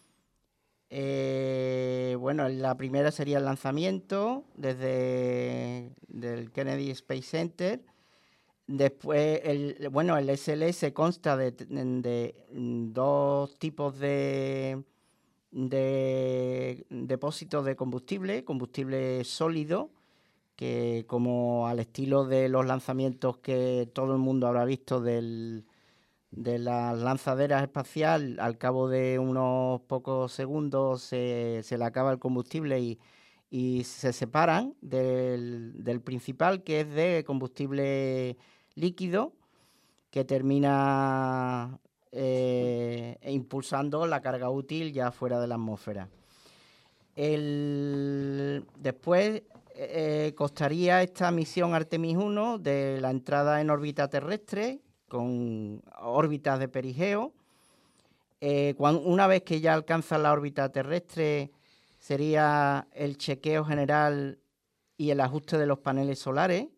Eh, bueno, la primera sería el lanzamiento desde el Kennedy Space Center. Después, el, bueno, el S L S consta de, de, de dos tipos de, de depósitos de combustible, combustible sólido, que como al estilo de los lanzamientos que todo el mundo habrá visto del... de las lanzaderas espacial, al cabo de unos pocos segundos se, se le acaba el combustible y, y se separan del, del principal, que es de combustible líquido, que termina eh, impulsando la carga útil ya fuera de la atmósfera. El, después eh, costaría esta misión Artemis uno de la entrada en órbita terrestre, con órbitas de perigeo. Eh, cuando, una vez que ya alcanza la órbita terrestre, sería el chequeo general y el ajuste de los paneles solares.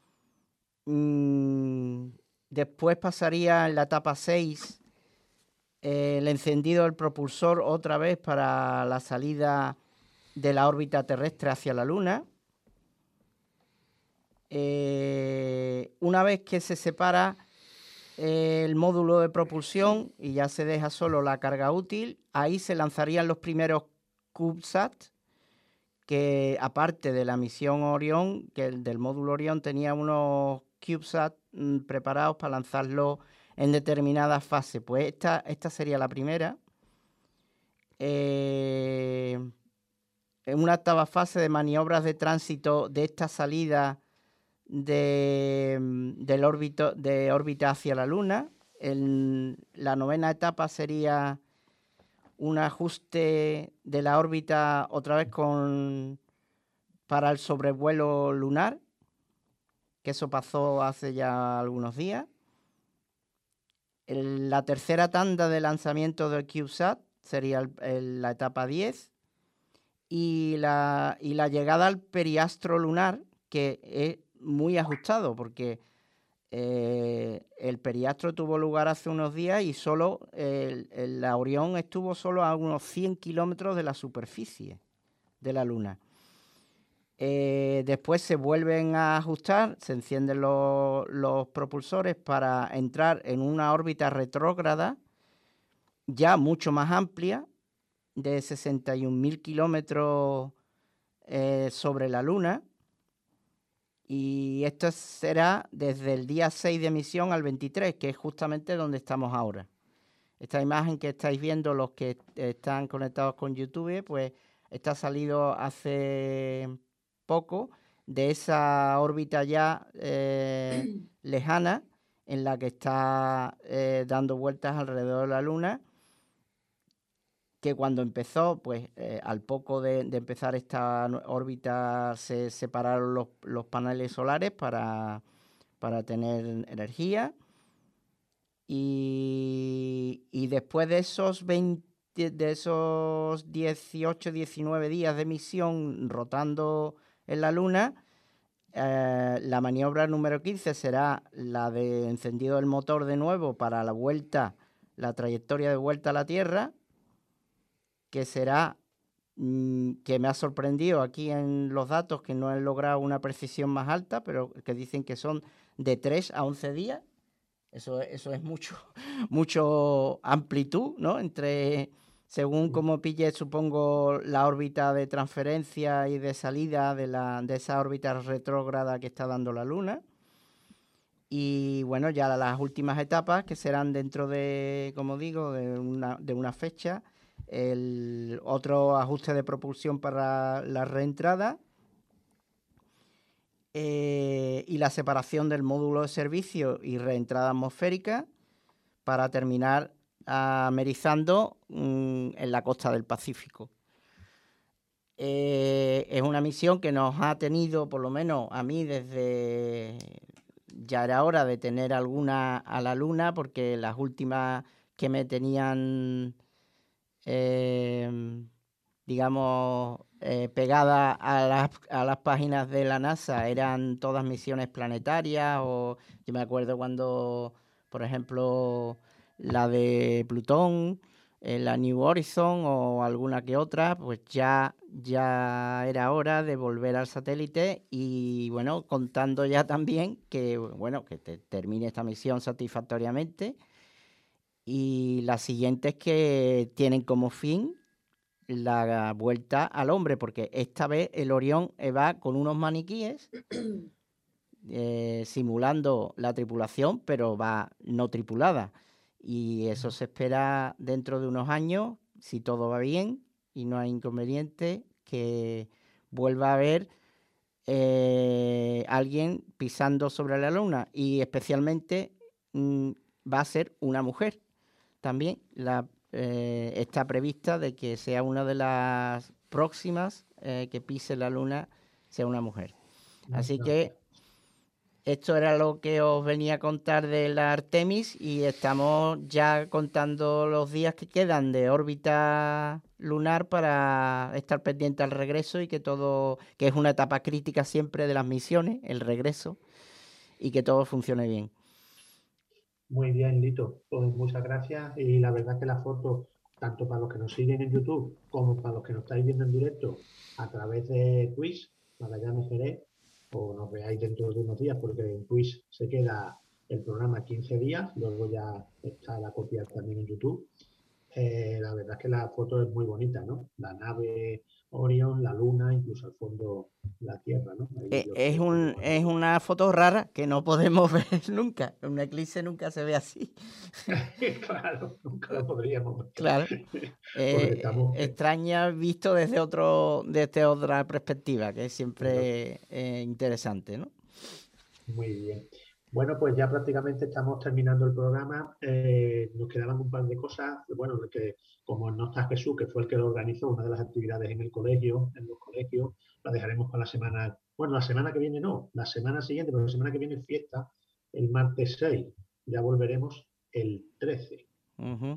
Mm, después pasaría en la etapa seis eh, el encendido del propulsor otra vez para la salida de la órbita terrestre hacia la Luna. Eh, una vez que se separa el módulo de propulsión y ya se deja solo la carga útil, ahí se lanzarían los primeros CubeSat, que aparte de la misión Orión, que el del módulo Orión tenía unos CubeSat mmm, preparados para lanzarlo en determinadas fases. Pues esta, esta sería la primera. Eh, en una octava fase de maniobras de tránsito de esta salida De, del órbito, de órbita hacia la Luna. En la novena etapa sería un ajuste de la órbita otra vez con para el sobrevuelo lunar, que eso pasó hace ya algunos días. En la tercera tanda de lanzamiento del CubeSat sería el, el, la etapa diez y la, y la llegada al periastro lunar, que es muy ajustado porque eh, el periastro tuvo lugar hace unos días y solo el, el, la Orión estuvo solo a unos cien kilómetros de la superficie de la Luna. Eh, después se vuelven a ajustar, se encienden los, los propulsores para entrar en una órbita retrógrada ya mucho más amplia, de sesenta y un mil kilómetros eh, sobre la Luna. Y esto será desde el día seis de misión al veintitrés, que es justamente donde estamos ahora. Esta imagen que estáis viendo los que están conectados con YouTube, pues está salido hace poco de esa órbita ya eh, lejana en la que está eh, dando vueltas alrededor de la Luna, que cuando empezó, pues eh, al poco de, de empezar esta órbita se separaron los, los paneles solares para, para tener energía. Y, y después de esos, veinte, de esos dieciocho, diecinueve días de misión rotando en la Luna, eh, la maniobra número quince será la de encendido del motor de nuevo para la vuelta, la trayectoria de vuelta a la Tierra, que será que me ha sorprendido aquí en los datos, que no han logrado una precisión más alta, pero que dicen que son de tres a once días. Eso, eso es mucho, mucho amplitud, ¿no? Entre, según cómo pille, supongo, la órbita de transferencia y de salida de, la, de esa órbita retrógrada que está dando la Luna. Y bueno, ya las últimas etapas, que serán dentro de, como digo, de una, de una fecha, el otro ajuste de propulsión para la reentrada eh, y la separación del módulo de servicio y reentrada atmosférica para terminar amerizando mmm, en la costa del Pacífico. Eh, es una misión que nos ha tenido, por lo menos a mí, desde... Ya era hora de tener alguna a la Luna, porque las últimas que me tenían, eh, digamos, eh, pegadas a las, a las páginas de la NASA eran todas misiones planetarias. O yo me acuerdo cuando, por ejemplo, la de Plutón, eh, la New Horizon o alguna que otra, pues ya, ya era hora de volver al satélite y, bueno, contando ya también que, bueno, que te termine esta misión satisfactoriamente. Y la siguiente es que tienen como fin la vuelta al hombre, porque esta vez el Orión va con unos maniquíes eh, simulando la tripulación, pero va no tripulada. Y eso se espera dentro de unos años, si todo va bien y no hay inconveniente, que vuelva a haber eh, alguien pisando sobre la Luna. Y especialmente mmm, va a ser una mujer. También la, eh, está prevista de que sea una de las próximas eh, que pise la Luna, sea una mujer. Así que esto era lo que os venía a contar de la Artemis y estamos ya contando los días que quedan de órbita lunar para estar pendiente al regreso y que todo, que es una etapa crítica siempre de las misiones, el regreso, y que todo funcione bien. Muy bien, Lito. Pues muchas gracias. Y la verdad que la foto, tanto para los que nos siguen en YouTube como para los que nos estáis viendo en directo a través de Twitch, Magallanes Jerez, o nos veáis dentro de unos días, porque en Twitch se queda el programa quince días, luego ya está la copia también en YouTube. Eh, la verdad es que la foto es muy bonita, ¿no? La nave Orion, la luna, incluso al fondo la Tierra, ¿no? Eh, es, un, es una foto rara que no podemos ver nunca. Un eclipse nunca se ve así. Claro, nunca lo podríamos ver. Claro. Eh, estamos... Extraña visto desde otro, desde otra perspectiva, que es siempre claro. eh, interesante, ¿no? Muy bien. Bueno, pues ya prácticamente estamos terminando el programa. Eh, nos quedaban un par de cosas. Bueno, que como no está Jesús, que fue el que lo organizó, una de las actividades en el colegio, en los colegios, la dejaremos para la semana. Bueno, la semana que viene no, la semana siguiente, pero la semana que viene es fiesta, el martes seis. Ya volveremos el trece. Uh-huh.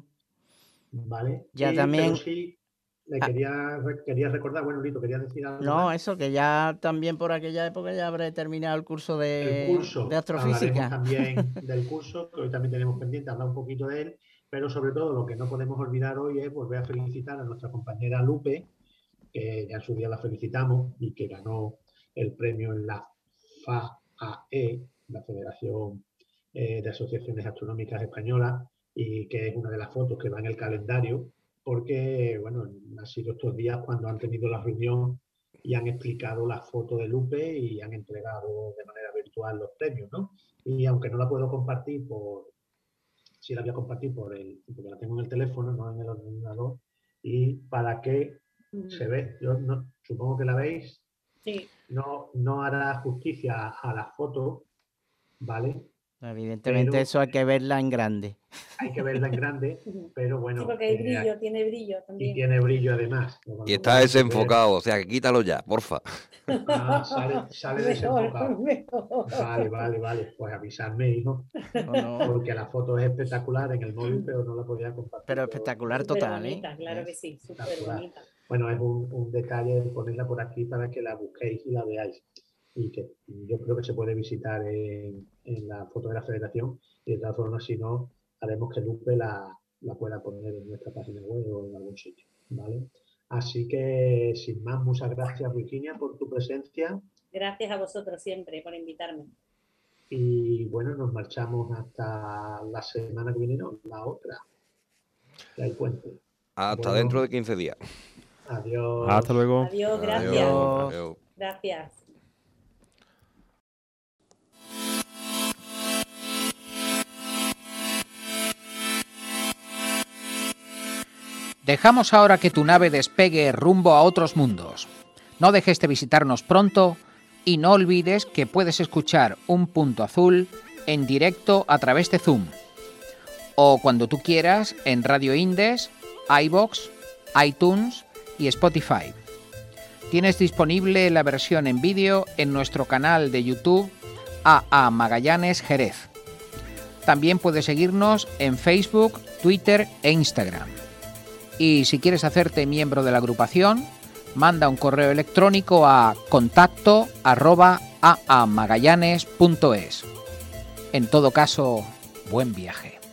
¿Vale? Ya y, también. Pero sí, le quería, quería recordar, bueno, Lito, quería decir algo. No, más. Eso, que ya también por aquella época ya habré terminado el curso de, el curso, de astrofísica. Hablaremos también del curso, que hoy también tenemos pendiente, hablar un poquito de él, pero sobre todo lo que no podemos olvidar hoy es volver a felicitar a nuestra compañera Lupe, que ya en su día la felicitamos y que ganó el premio en la F A E, la Federación eh, de Asociaciones Astronómicas Españolas, y que es una de las fotos que va en el calendario, porque, bueno, han sido estos días cuando han tenido la reunión y han explicado la foto de Lupe y han entregado de manera virtual los premios, ¿no? Y aunque no la puedo compartir por, sí la voy a compartir por el, porque la tengo en el teléfono, no en el ordenador, y para que mm. se ve, yo no, supongo que la veis, sí. no, no hará justicia a la foto, ¿vale? Evidentemente pero eso hay que verla en grande. Hay que verla en grande, pero bueno. Sí, porque hay brillo, eh, tiene brillo también. Y tiene brillo además. Y está desenfocado, o sea que quítalo ya, porfa. Ah, sale, sale mejor, desenfocado. Mejor. Vale, vale, vale. Pues avisarme, hijo. No, no. Porque la foto es espectacular en el móvil, pero no la podía compartir. Pero espectacular total, bonita, ¿eh? Claro que sí, súper bonita. Bueno, es un, un detalle ponerla por aquí para que la busquéis y la veáis. Y que yo creo que se puede visitar en, en la foto de la Federación. Y de todas formas, si no, haremos que Lupe la, la pueda poner en nuestra página web o en algún sitio, ¿vale? Así que, sin más, muchas gracias, Virginia, por tu presencia. Gracias a vosotros siempre por invitarme. Y bueno, nos marchamos hasta la semana que viene, no, la otra. El puente. Hasta Bueno, dentro de quince días. Adiós. Hasta luego. Adiós, gracias. Adiós. Adiós. Gracias. Dejamos ahora que tu nave despegue rumbo a otros mundos. No dejes de visitarnos pronto y no olvides que puedes escuchar Un Punto Azul en directo a través de Zoom o cuando tú quieras en Radio Indes, iVoox, iTunes y Spotify. Tienes disponible la versión en vídeo en nuestro canal de YouTube A A Magallanes Jerez. También puedes seguirnos en Facebook, Twitter e Instagram. Y si quieres hacerte miembro de la agrupación, manda un correo electrónico a contacto arroba aamagallanes punto es. En todo caso, buen viaje.